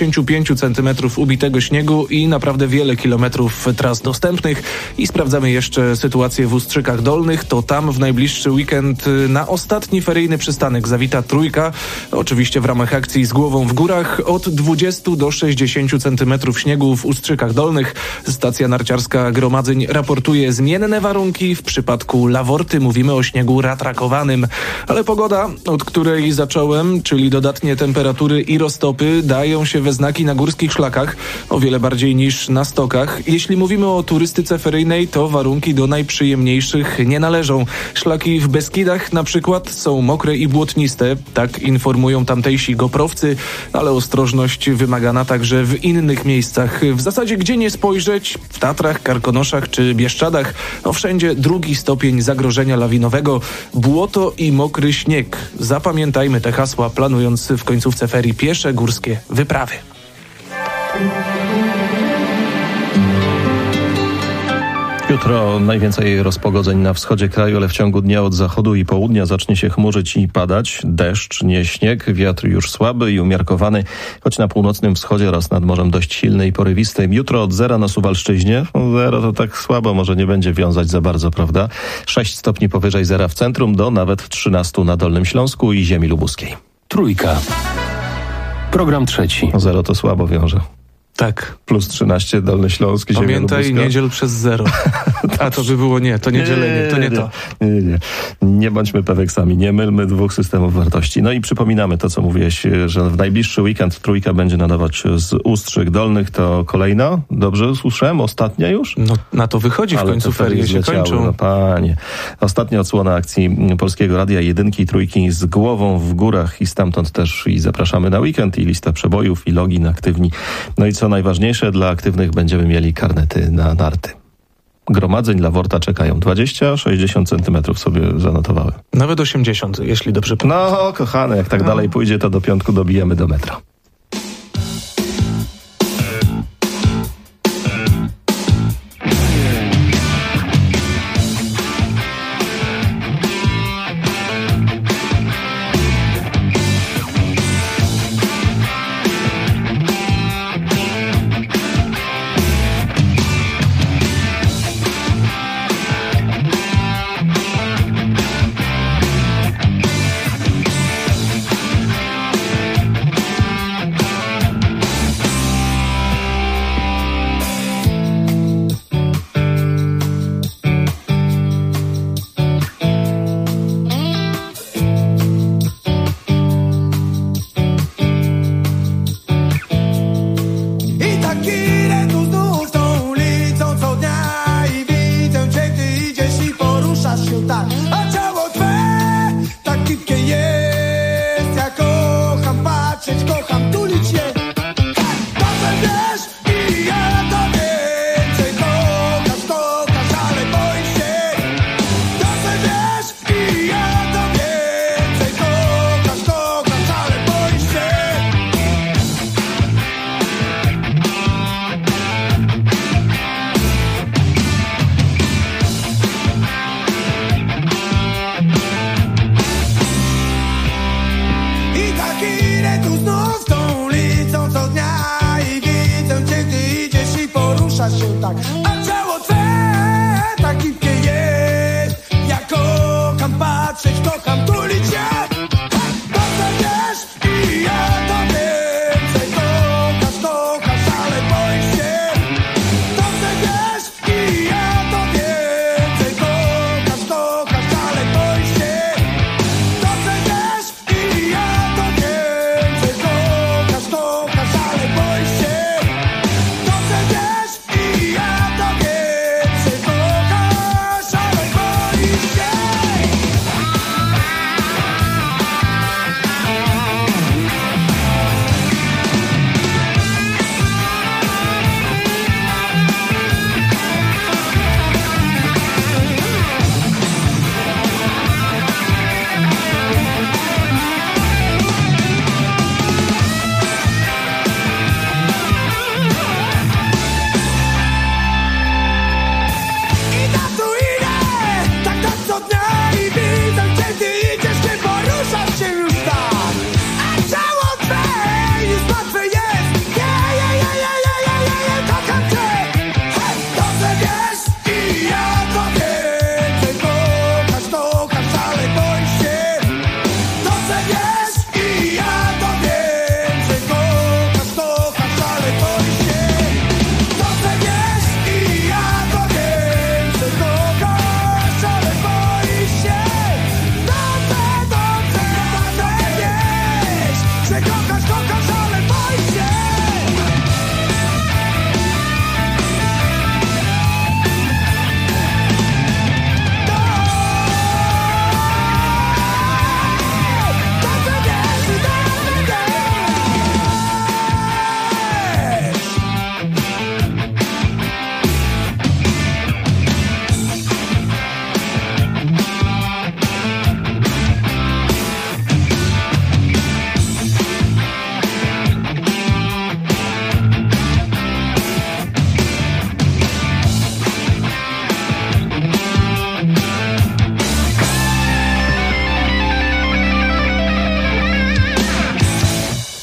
85 centymetrów ubitego śniegu i naprawdę wiele kilometrów tras dostępnych. I sprawdzamy jeszcze sytuację w Ustrzykach Dolnych. To tam w najbliższy weekend na ostatni feryjny przystanek zawita Trójka. Oczywiście w ramach akcji Z głową w górach od 20 do 60 cm śniegu w Ustrzykach Dolnych. Stacja narciarska Gromadzeń raportuje zmienne warunki. W przypadku Laworty mówimy o śniegu ratrakowanym. Ale pogoda, od której zacząłem, czyli dodatnie temperatury i roztopy, dają się we znaki na górskich szlakach, o wiele bardziej niż na stokach. Jeśli mówimy o turystyce feryjnej, to warunki do najprzyjemniejszych nie należą. Szlaki w Beskidach na przykład są mokre i błotniste, tak informują tamtejsi goprowcy, ale ostrożność wymagana także w innych miejscach. W zasadzie gdzie nie spojrzeć, w Tatrach, Karkonoszach czy Bieszczadach, wszędzie 2 stopień zagrożenia lawinowego, błoto i mokry śnieg. Zapamiętajmy te hasła, planując w końcówce ferii piesze górskie wyprawy. Jutro najwięcej rozpogodzeń na wschodzie kraju, ale w ciągu dnia od zachodu i południa zacznie się chmurzyć i padać. Deszcz, nie śnieg, wiatr już słaby i umiarkowany, choć na północnym wschodzie oraz nad morzem dość silny i porywisty. Jutro od 0 na Suwalszczyźnie. 0 to tak słabo, może nie będzie wiązać za bardzo, prawda? 6 stopni powyżej zera w centrum, do nawet 13 na Dolnym Śląsku i ziemi lubuskiej. Trójka. Program trzeci. 0 to słabo wiąże. Tak. Plus 13 Dolny Śląsk, ziemia Pamiętaj, lubuska. niedziel przez 0. A to by było to nie dzielenie, to nie to. Nie bądźmy peweksami, nie mylmy 2 systemów wartości. No i przypominamy to, co mówiłeś, że w najbliższy weekend Trójka będzie nadawać z Ustrzyk Dolnych. To kolejna, dobrze usłyszałem, ostatnia już? No na to wychodzi, w końcu ferie się kończą. No panie. Ostatnia odsłona akcji Polskiego Radia, 1 i 3 z głową w górach i stamtąd też i zapraszamy na weekend i lista przebojów i login aktywni. No i co najważniejsze, dla aktywnych będziemy mieli karnety na narty. Gromadzeń Laworta czekają 20-60 centymetrów sobie zanotowałem. Nawet 80, jeśli dobrze pamiętam. No kochane, jak tak dalej pójdzie, to do piątku dobijemy do metra.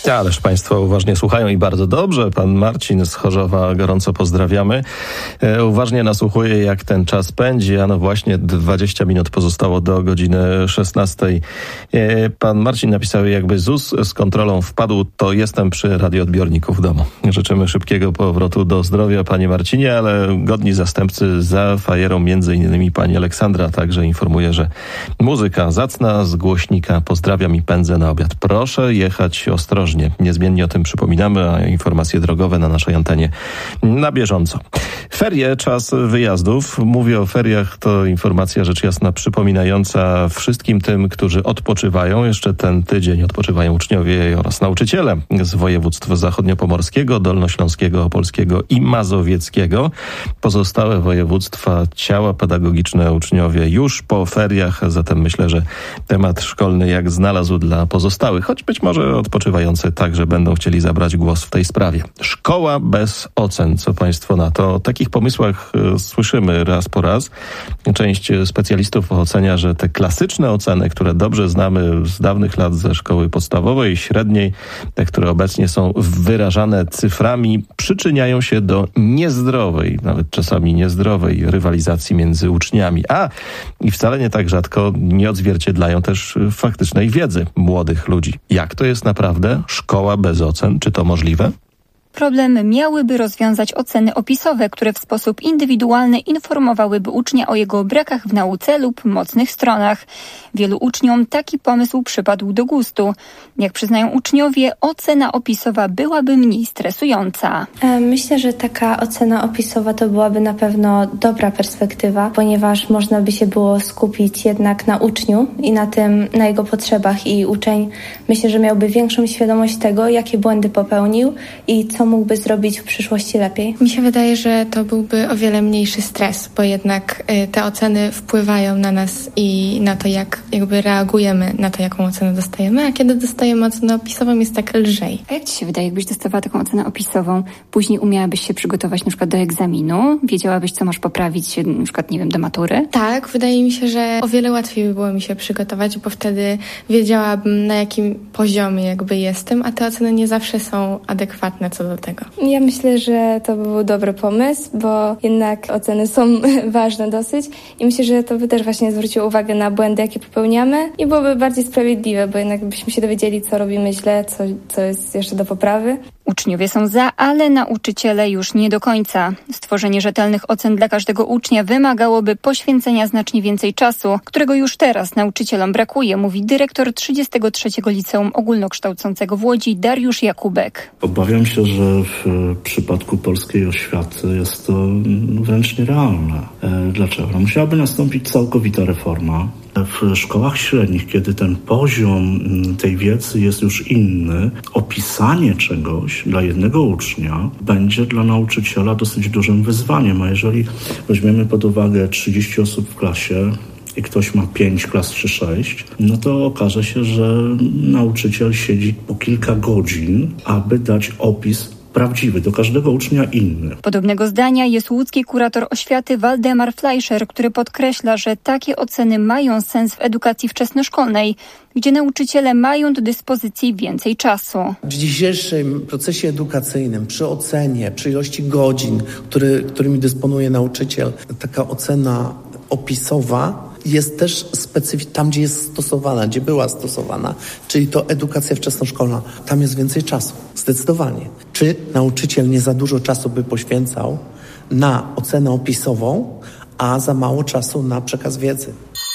Ależ państwo uważnie słuchają i bardzo dobrze. Pan Marcin z Chorzowa gorąco pozdrawiamy. Uważnie nasłuchuje, jak ten czas pędzi, a no właśnie 20 minut pozostało do godziny 16. Pan Marcin napisał, jakby ZUS z kontrolą wpadł, to jestem przy radioodbiorniku w domu. Życzymy szybkiego powrotu do zdrowia, panie Marcinie, ale godni zastępcy za fajerą między innymi pani Aleksandra także informuje, że muzyka zacna z głośnika. Pozdrawiam i pędzę na obiad. Proszę jechać ostrożnie. Niezmiennie o tym przypominamy, a informacje drogowe na naszej antenie na bieżąco. Ferie, czas wyjazdów. Mówię o feriach, to informacja rzecz jasna przypominająca wszystkim tym, którzy odpoczywają. Jeszcze ten tydzień odpoczywają uczniowie oraz nauczyciele z województw zachodniopomorskiego, dolnośląskiego, opolskiego i mazowieckiego. Pozostałe województwa, ciała pedagogiczne, uczniowie już po feriach, zatem myślę, że temat szkolny jak znalazł dla pozostałych, choć być może odpoczywający także będą chcieli zabrać głos w tej sprawie. Szkoła bez ocen. Co państwo na to? O takich pomysłach słyszymy raz po raz. Część specjalistów ocenia, że te klasyczne oceny, które dobrze znamy z dawnych lat ze szkoły podstawowej i średniej, te, które obecnie są wyrażane cyframi, przyczyniają się do niezdrowej, nawet czasami niezdrowej rywalizacji między uczniami. I wcale nie tak rzadko nie odzwierciedlają też faktycznej wiedzy młodych ludzi. Jak to jest naprawdę? Szkoła bez ocen? Czy to możliwe? Problem miałyby rozwiązać oceny opisowe, które w sposób indywidualny informowałyby ucznia o jego brakach w nauce lub mocnych stronach. Wielu uczniom taki pomysł przypadł do gustu. Jak przyznają uczniowie, ocena opisowa byłaby mniej stresująca. Myślę, że taka ocena opisowa to byłaby na pewno dobra perspektywa, ponieważ można by się było skupić jednak na uczniu i na jego potrzebach i uczeń myślę, że miałby większą świadomość tego, jakie błędy popełnił i co mógłby zrobić w przyszłości lepiej. Mi się wydaje, że to byłby o wiele mniejszy stres, bo jednak te oceny wpływają na nas i na to, jak jakby reagujemy na to, jaką ocenę dostajemy, a kiedy dostajemy ocenę opisową, jest tak lżej. A jak ci się wydaje, jakbyś dostawała taką ocenę opisową, później umiałabyś się przygotować na przykład do egzaminu? Wiedziałabyś, co masz poprawić, na przykład, nie wiem, do matury? Tak, wydaje mi się, że o wiele łatwiej by było mi się przygotować, bo wtedy wiedziałabym, na jakim poziomie jakby jestem, a te oceny nie zawsze są adekwatne co do tego. Ja myślę, że to by był dobry pomysł, bo jednak oceny są ważne dosyć i myślę, że to by też właśnie zwróciło uwagę na błędy, jakie popełniamy i byłoby bardziej sprawiedliwe, bo jednak byśmy się dowiedzieli, co robimy źle, co jest jeszcze do poprawy. Uczniowie są za, ale nauczyciele już nie do końca. Stworzenie rzetelnych ocen dla każdego ucznia wymagałoby poświęcenia znacznie więcej czasu, którego już teraz nauczycielom brakuje, mówi dyrektor 33. Liceum Ogólnokształcącego w Łodzi Dariusz Jakubek. Obawiam się, że w przypadku polskiej oświaty jest to wręcz nierealne. Dlaczego? Musiałaby nastąpić całkowita reforma. W szkołach średnich, kiedy ten poziom tej wiedzy jest już inny, opisanie czegoś dla jednego ucznia będzie dla nauczyciela dosyć dużym wyzwaniem. A jeżeli weźmiemy pod uwagę 30 osób w klasie i ktoś ma 5 klas czy 6, no to okaże się, że nauczyciel siedzi po kilka godzin, aby dać opis prawdziwy, do każdego ucznia inny. Podobnego zdania jest łódzki kurator oświaty Waldemar Fleischer, który podkreśla, że takie oceny mają sens w edukacji wczesnoszkolnej, gdzie nauczyciele mają do dyspozycji więcej czasu. W dzisiejszym procesie edukacyjnym, przy ocenie, przy ilości godzin, którymi dysponuje nauczyciel, taka ocena opisowa jest też tam, gdzie jest stosowana, gdzie była stosowana, czyli to edukacja wczesnoszkolna. Tam jest więcej czasu, zdecydowanie. Czy nauczyciel nie za dużo czasu by poświęcał na ocenę opisową, a za mało czasu na przekaz wiedzy?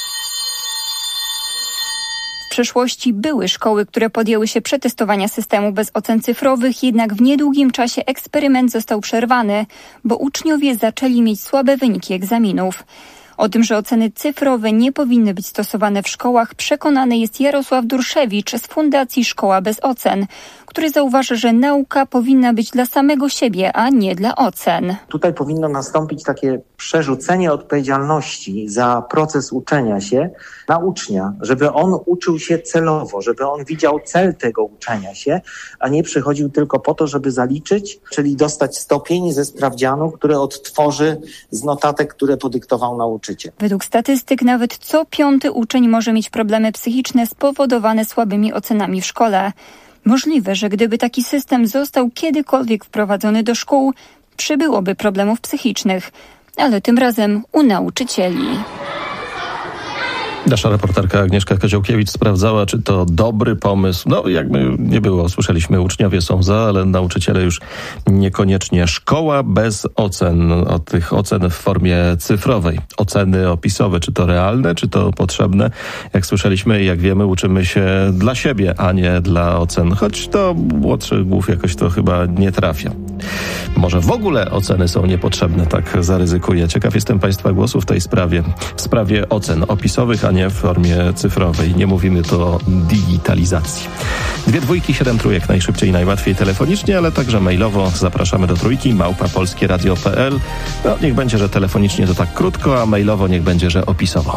W przeszłości były szkoły, które podjęły się przetestowania systemu bez ocen cyfrowych, jednak w niedługim czasie eksperyment został przerwany, bo uczniowie zaczęli mieć słabe wyniki egzaminów. O tym, że oceny cyfrowe nie powinny być stosowane w szkołach, przekonany jest Jarosław Durszewicz z Fundacji Szkoła Bez Ocen, który zauważa, że nauka powinna być dla samego siebie, a nie dla ocen. Tutaj powinno nastąpić takie przerzucenie odpowiedzialności za proces uczenia się na ucznia, żeby on uczył się celowo, żeby on widział cel tego uczenia się, a nie przychodził tylko po to, żeby zaliczyć, czyli dostać stopień ze sprawdzianu, który odtworzy z notatek, które podyktował nauczyciel. Według statystyk nawet co 5. uczeń może mieć problemy psychiczne spowodowane słabymi ocenami w szkole. Możliwe, że gdyby taki system został kiedykolwiek wprowadzony do szkół, przybyłoby problemów psychicznych, ale tym razem u nauczycieli. Nasza reporterka Agnieszka Koziołkiewicz sprawdzała, czy to dobry pomysł. No, jakby nie było, słyszeliśmy, uczniowie są za, ale nauczyciele już niekoniecznie. Szkoła bez ocen, od tych ocen w formie cyfrowej. Oceny opisowe, czy to realne, czy to potrzebne. Jak słyszeliśmy i jak wiemy, uczymy się dla siebie, a nie dla ocen. Choć do młodszych głów jakoś to chyba nie trafia. Może w ogóle oceny są niepotrzebne, tak zaryzykuję. Ciekaw jestem Państwa głosu w tej sprawie. W sprawie ocen opisowych, a nie w formie cyfrowej. Nie mówimy tu o digitalizacji. 2 dwójki, 7 trójek. Najszybciej i najłatwiej telefonicznie, ale także mailowo. Zapraszamy do trójki, @polskieradio.pl. No, niech będzie, że telefonicznie to tak krótko, a mailowo niech będzie, że opisowo.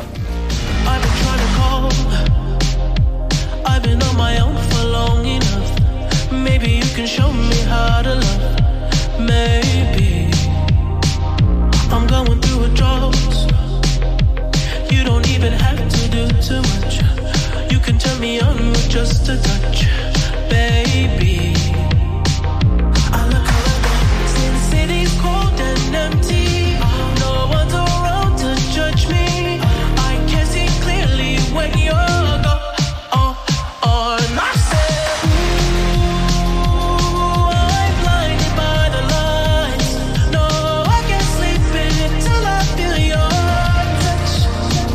You don't even have to do too much. You can turn me on with just a touch, baby. I look around, since city's cold and empty, no one's around to judge me. I can see clearly when you're gone. And I said, ooh, I'm blinded by the lights. No, I can't sleep until I feel your touch.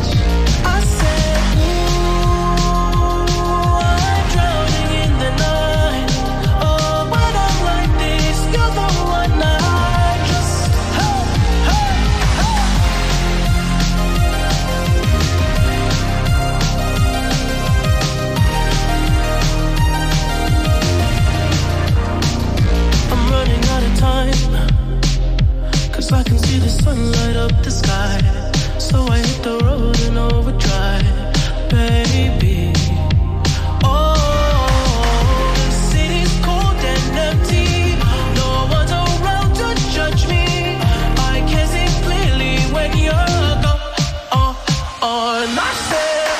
I can see the sun light up the sky, so I hit the road in overdrive, baby. Oh, the city's cold and empty, no one's around to judge me. I can see clearly when you're gone. And I said,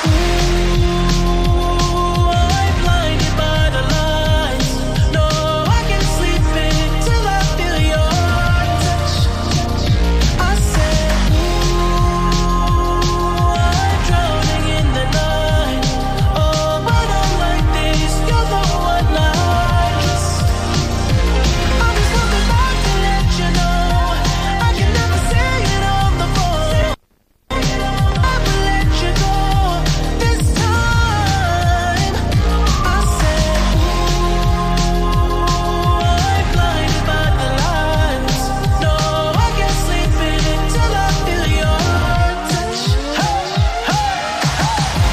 ooh, I'm blinded by the lights. No, I can't sleep until I feel your touch. I said, ooh, I'm drowning in the night. Oh, but I'm like this, you're the one I just wanted back to let you know. I can never say it on the phone. I will let you go this time. I said, ooh, I'm blinded by the lights. No, I can't sleep until I feel your touch. Hey, hey,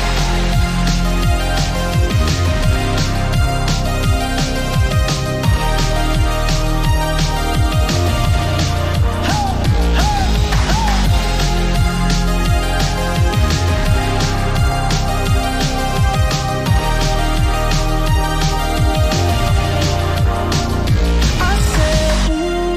I said,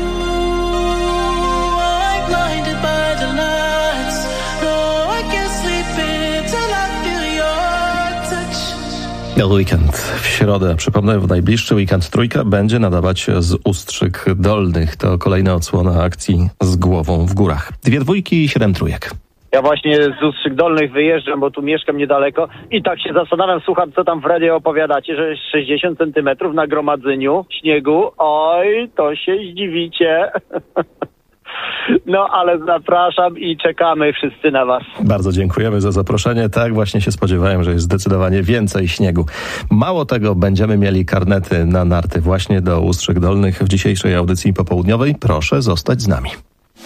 ooh, I'm blinded by the lights. No, I can't sleep until I feel your touch. Weekend w środę. Przypomnę, w najbliższy weekend Trójka będzie nadawać z Ustrzyk Dolnych. To kolejna odsłona akcji Z głową w górach. 2 dwójki, 7 trójek. Ja właśnie z Ustrzyk Dolnych wyjeżdżam, bo tu mieszkam niedaleko i tak się zastanawiam, słucham, co tam w radio opowiadacie, że 60 centymetrów na gromadzeniu śniegu. Oj, to się zdziwicie. No, ale zapraszam i czekamy wszyscy na was. Bardzo dziękujemy za zaproszenie. Tak, właśnie się spodziewałem, że jest zdecydowanie więcej śniegu. Mało tego, będziemy mieli karnety na narty właśnie do Ustrzyk Dolnych w dzisiejszej audycji popołudniowej. Proszę zostać z nami.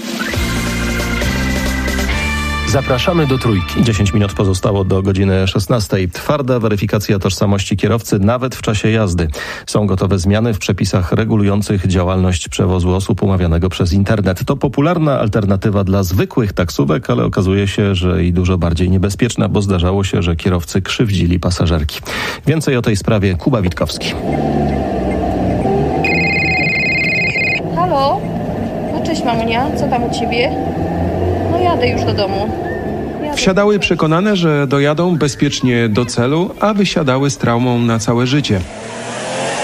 Zapraszamy do Trójki. 10 minut pozostało do godziny 16. Twarda weryfikacja tożsamości kierowcy nawet w czasie jazdy. Są gotowe zmiany w przepisach regulujących działalność przewozu osób umawianego przez internet. To popularna alternatywa dla zwykłych taksówek, ale okazuje się, że i dużo bardziej niebezpieczna, bo zdarzało się, że kierowcy krzywdzili pasażerki. Więcej o tej sprawie Kuba Witkowski. Halo? No cześć mamunia, co tam u ciebie? No jadę już do domu. Wsiadały przekonane, że dojadą bezpiecznie do celu, a wysiadały z traumą na całe życie.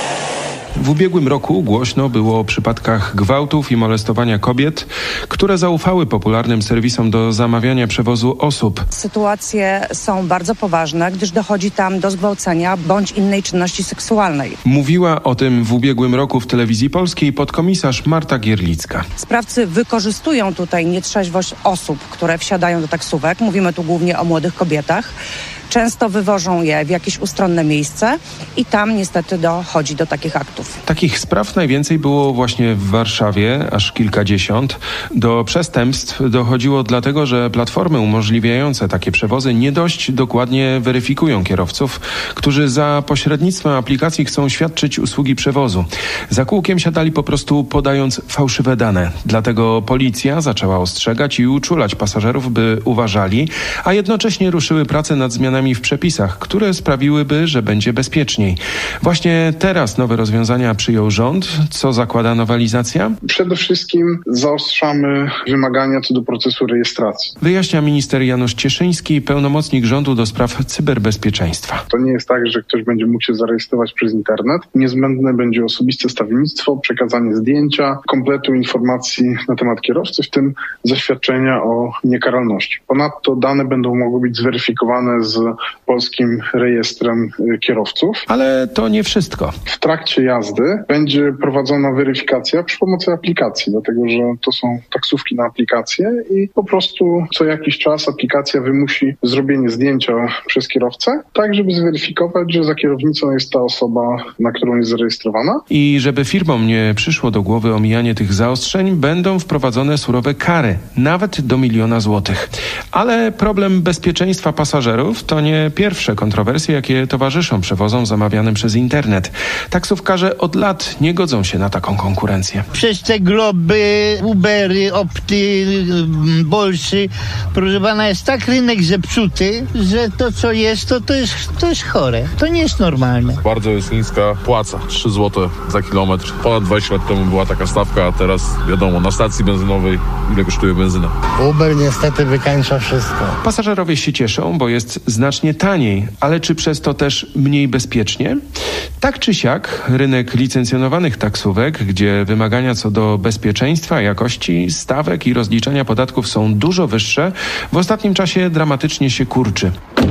W ubiegłym roku głośno było o przypadkach gwałtów i molestowania kobiet, które zaufały popularnym serwisom do zamawiania przewozu osób. Sytuacje są bardzo poważne, gdyż dochodzi tam do zgwałcenia bądź innej czynności seksualnej. Mówiła o tym w ubiegłym roku w Telewizji Polskiej podkomisarz Marta Gierlicka. Sprawcy wykorzystują tutaj nietrzeźwość osób, które wsiadają do taksówek. Mówimy tu głównie o młodych kobietach. Często wywożą je w jakieś ustronne miejsce i tam niestety dochodzi do takich aktów. Takich spraw najwięcej było właśnie w Warszawie, aż kilkadziesiąt. Do przestępstw dochodziło dlatego, że platformy umożliwiające takie przewozy nie dość dokładnie weryfikują kierowców, którzy za pośrednictwem aplikacji chcą świadczyć usługi przewozu. Za kółkiem siadali po prostu podając fałszywe dane. Dlatego policja zaczęła ostrzegać i uczulać pasażerów, by uważali, a jednocześnie ruszyły prace nad zmianami w przepisach, które sprawiłyby, że będzie bezpieczniej. Właśnie teraz nowe rozwiązania przyjął rząd. Co zakłada nowelizacja? Przede wszystkim zaostrzamy wymagania co do procesu rejestracji. Wyjaśnia minister Janusz Cieszyński, pełnomocnik rządu do spraw cyberbezpieczeństwa. To nie jest tak, że ktoś będzie mógł się zarejestrować przez internet. Niezbędne będzie osobiste stawiennictwo, przekazanie zdjęcia, kompletu informacji na temat kierowcy, w tym zaświadczenia o niekaralności. Ponadto dane będą mogły być zweryfikowane z polskim rejestrem kierowców. Ale to nie wszystko. W trakcie jazdy będzie prowadzona weryfikacja przy pomocy aplikacji, dlatego że to są taksówki na aplikację i po prostu co jakiś czas aplikacja wymusi zrobienie zdjęcia przez kierowcę, tak żeby zweryfikować, że za kierownicą jest ta osoba, na którą jest zarejestrowana. I żeby firmom nie przyszło do głowy omijanie tych zaostrzeń, będą wprowadzone surowe kary, nawet do 1 000 000 złotych. Ale problem bezpieczeństwa pasażerów to nie pierwsze kontrowersje, jakie towarzyszą przewozom zamawianym przez internet. Taksówkarze od lat nie godzą się na taką konkurencję. Przez te Globy, Ubery, Opty, Bolsy, proszę pana, jest tak rynek zepsuty, że to co jest, to jest chore. To nie jest normalne. Bardzo jest niska płaca. 3 zł za kilometr. Ponad 20 lat temu była taka stawka, a teraz wiadomo, na stacji benzynowej ile kosztuje benzyna. Uber niestety wykańcza wszystko. Pasażerowie się cieszą, bo jest znacznie taniej, ale czy przez to też mniej bezpiecznie? Tak czy siak, rynek licencjonowanych taksówek, gdzie wymagania co do bezpieczeństwa, jakości, stawek i rozliczania podatków są dużo wyższe, w ostatnim czasie dramatycznie się kurczy.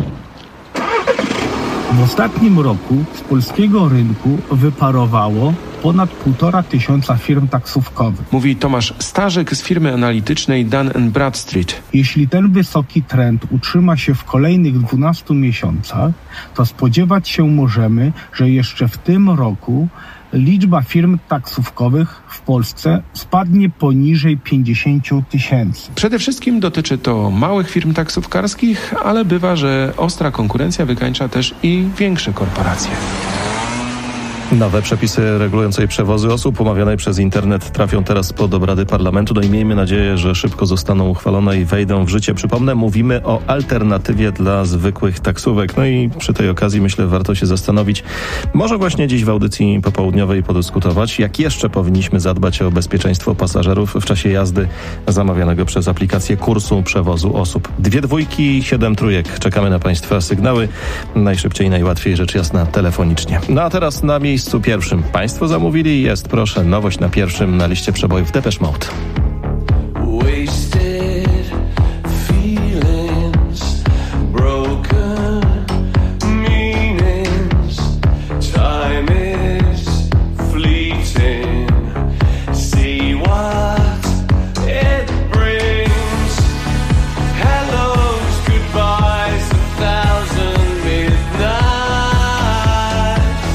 W ostatnim roku z polskiego rynku wyparowało ponad 1500 firm taksówkowych. Mówi Tomasz Starzyk z firmy analitycznej Dun & Bradstreet. Jeśli ten wysoki trend utrzyma się w kolejnych 12 miesiącach, to spodziewać się możemy, że jeszcze w tym roku liczba firm taksówkowych w Polsce spadnie poniżej 50 000. Przede wszystkim dotyczy to małych firm taksówkarskich, ale bywa, że ostra konkurencja wykańcza też i większe korporacje. Nowe przepisy regulujące przewozy osób omawiane przez internet trafią teraz pod obrady parlamentu. No i miejmy nadzieję, że szybko zostaną uchwalone i wejdą w życie. Przypomnę, mówimy o alternatywie dla zwykłych taksówek. No i przy tej okazji myślę, warto się zastanowić, może właśnie dziś w audycji popołudniowej podyskutować, jak jeszcze powinniśmy zadbać o bezpieczeństwo pasażerów w czasie jazdy zamawianego przez aplikację kursu przewozu osób. 2 dwójki i 7 trójek. Czekamy na Państwa sygnały. Najszybciej i najłatwiej, rzecz jasna, telefonicznie. No a teraz na miejscu pierwszym Państwo zamówili. Jest, proszę, nowość na pierwszym na liście przebojów Depeche Mode.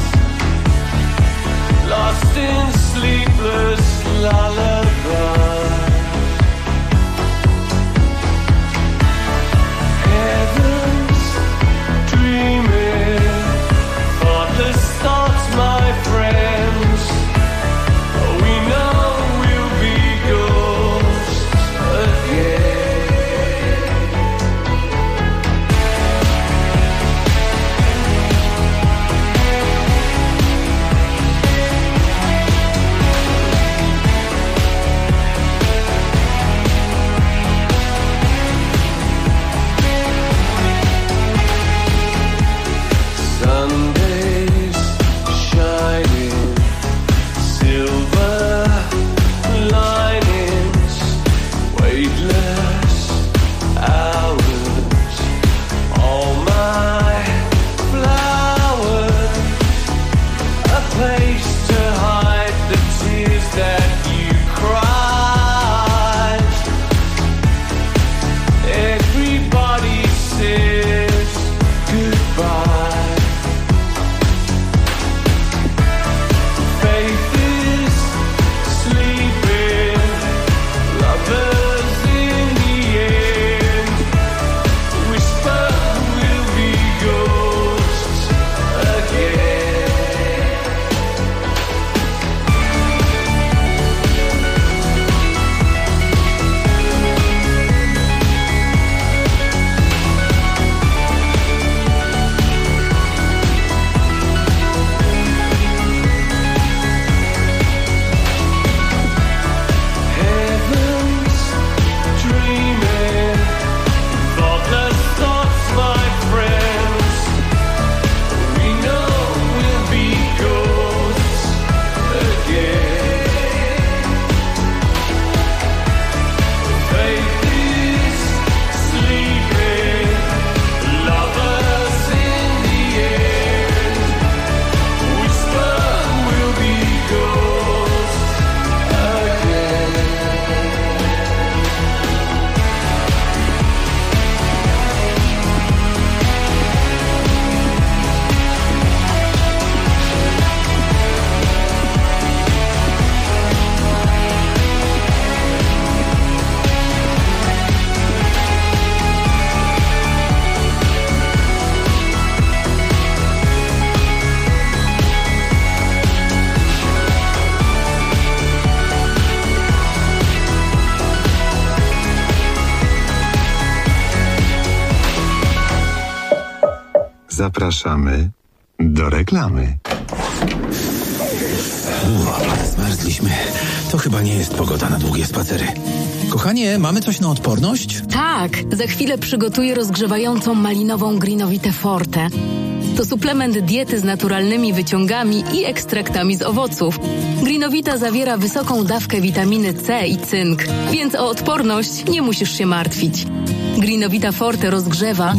Lost in sleepless lullaby. weightless hours, all my flowers, a place to hide the tears that you cried. Everybody says goodbye. Faith is sleeping, lovers in the end. Whisper will be ghosts again. Heaven's dreaming, thoughtless thoughts, my friends. We know we'll be ghosts again. Faith is sleeping, lovers in the end. Whisper will be ghosts again. Zapraszamy do reklamy. Zmarzliśmy. To chyba nie jest pogoda na długie spacery. Kochanie, mamy coś na odporność? Tak, za chwilę przygotuję rozgrzewającą malinową Greenowitę Forte. To suplement diety z naturalnymi wyciągami i ekstraktami z owoców. Greenowita zawiera wysoką dawkę witaminy C i cynk, więc o odporność nie musisz się martwić. Greenowita Forte rozgrzewa.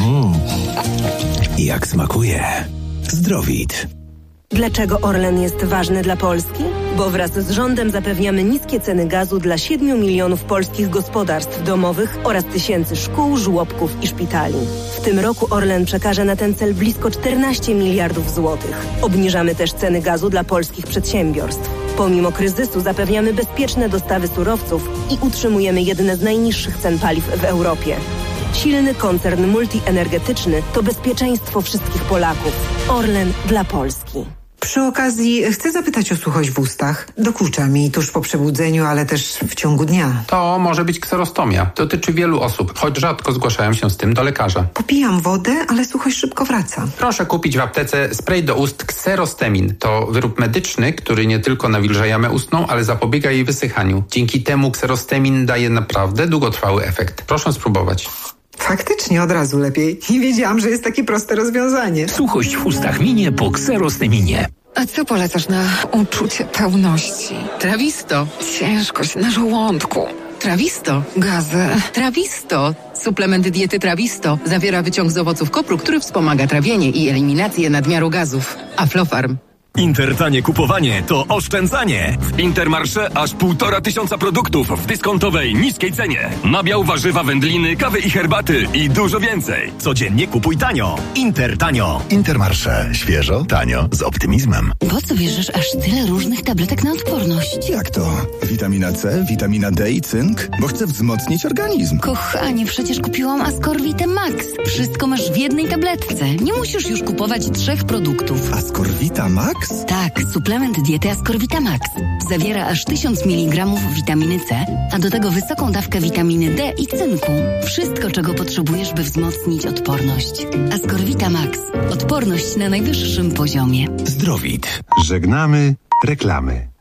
Jak smakuje. Zdrowit. Dlaczego Orlen jest ważny dla Polski? Bo wraz z rządem zapewniamy niskie ceny gazu dla 7 milionów polskich gospodarstw domowych oraz tysięcy szkół, żłobków i szpitali. W tym roku Orlen przekaże na ten cel blisko 14 miliardów złotych. Obniżamy też ceny gazu dla polskich przedsiębiorstw. Pomimo kryzysu zapewniamy bezpieczne dostawy surowców i utrzymujemy jedne z najniższych cen paliw w Europie. Silny koncern multienergetyczny to bezpieczeństwo wszystkich Polaków. Orlen dla Polski. Przy okazji chcę zapytać o suchość w ustach. Dokucza mi tuż po przebudzeniu, ale też w ciągu dnia. To może być kserostomia. Dotyczy wielu osób, choć rzadko zgłaszają się z tym do lekarza. Popijam wodę, ale suchość szybko wraca. Proszę kupić w aptece spray do ust Xerostemin. To wyrób medyczny, który nie tylko nawilża jamę ustną, ale zapobiega jej wysychaniu. Dzięki temu Xerostemin daje naprawdę długotrwały efekt. Proszę spróbować. Faktycznie od razu lepiej. Nie wiedziałam, że jest takie proste rozwiązanie. Suchość w ustach minie po Xerosteminie. A co polecasz na uczucie pełności? Trawisto. Ciężkość na żołądku. Trawisto. Gazy. Trawisto. Suplement diety Trawisto zawiera wyciąg z owoców kopru, który wspomaga trawienie i eliminację nadmiaru gazów. Aflofarm. Intertanie kupowanie to oszczędzanie. W Intermarché aż 1500 produktów w dyskontowej, niskiej cenie. Nabiał, warzywa, wędliny, kawy i herbaty i dużo więcej. Codziennie kupuj tanio. Intertanio. Intermarché. Świeżo, tanio, z optymizmem. Po co bierzesz aż tyle różnych tabletek na odporność? Jak to? Witamina C, witamina D i cynk? Bo chcę wzmocnić organizm. Kochanie, przecież kupiłam Ascorvitę Max. Wszystko masz w jednej tabletce. Nie musisz już kupować 3 produktów. Ascorvita Max? Tak, suplement diety Ascorvita Max. Zawiera aż 1000 mg witaminy C, a do tego wysoką dawkę witaminy D i cynku. Wszystko, czego potrzebujesz, by wzmocnić odporność. Ascorvita Max. Odporność na najwyższym poziomie. Zdrowit. Żegnamy reklamy.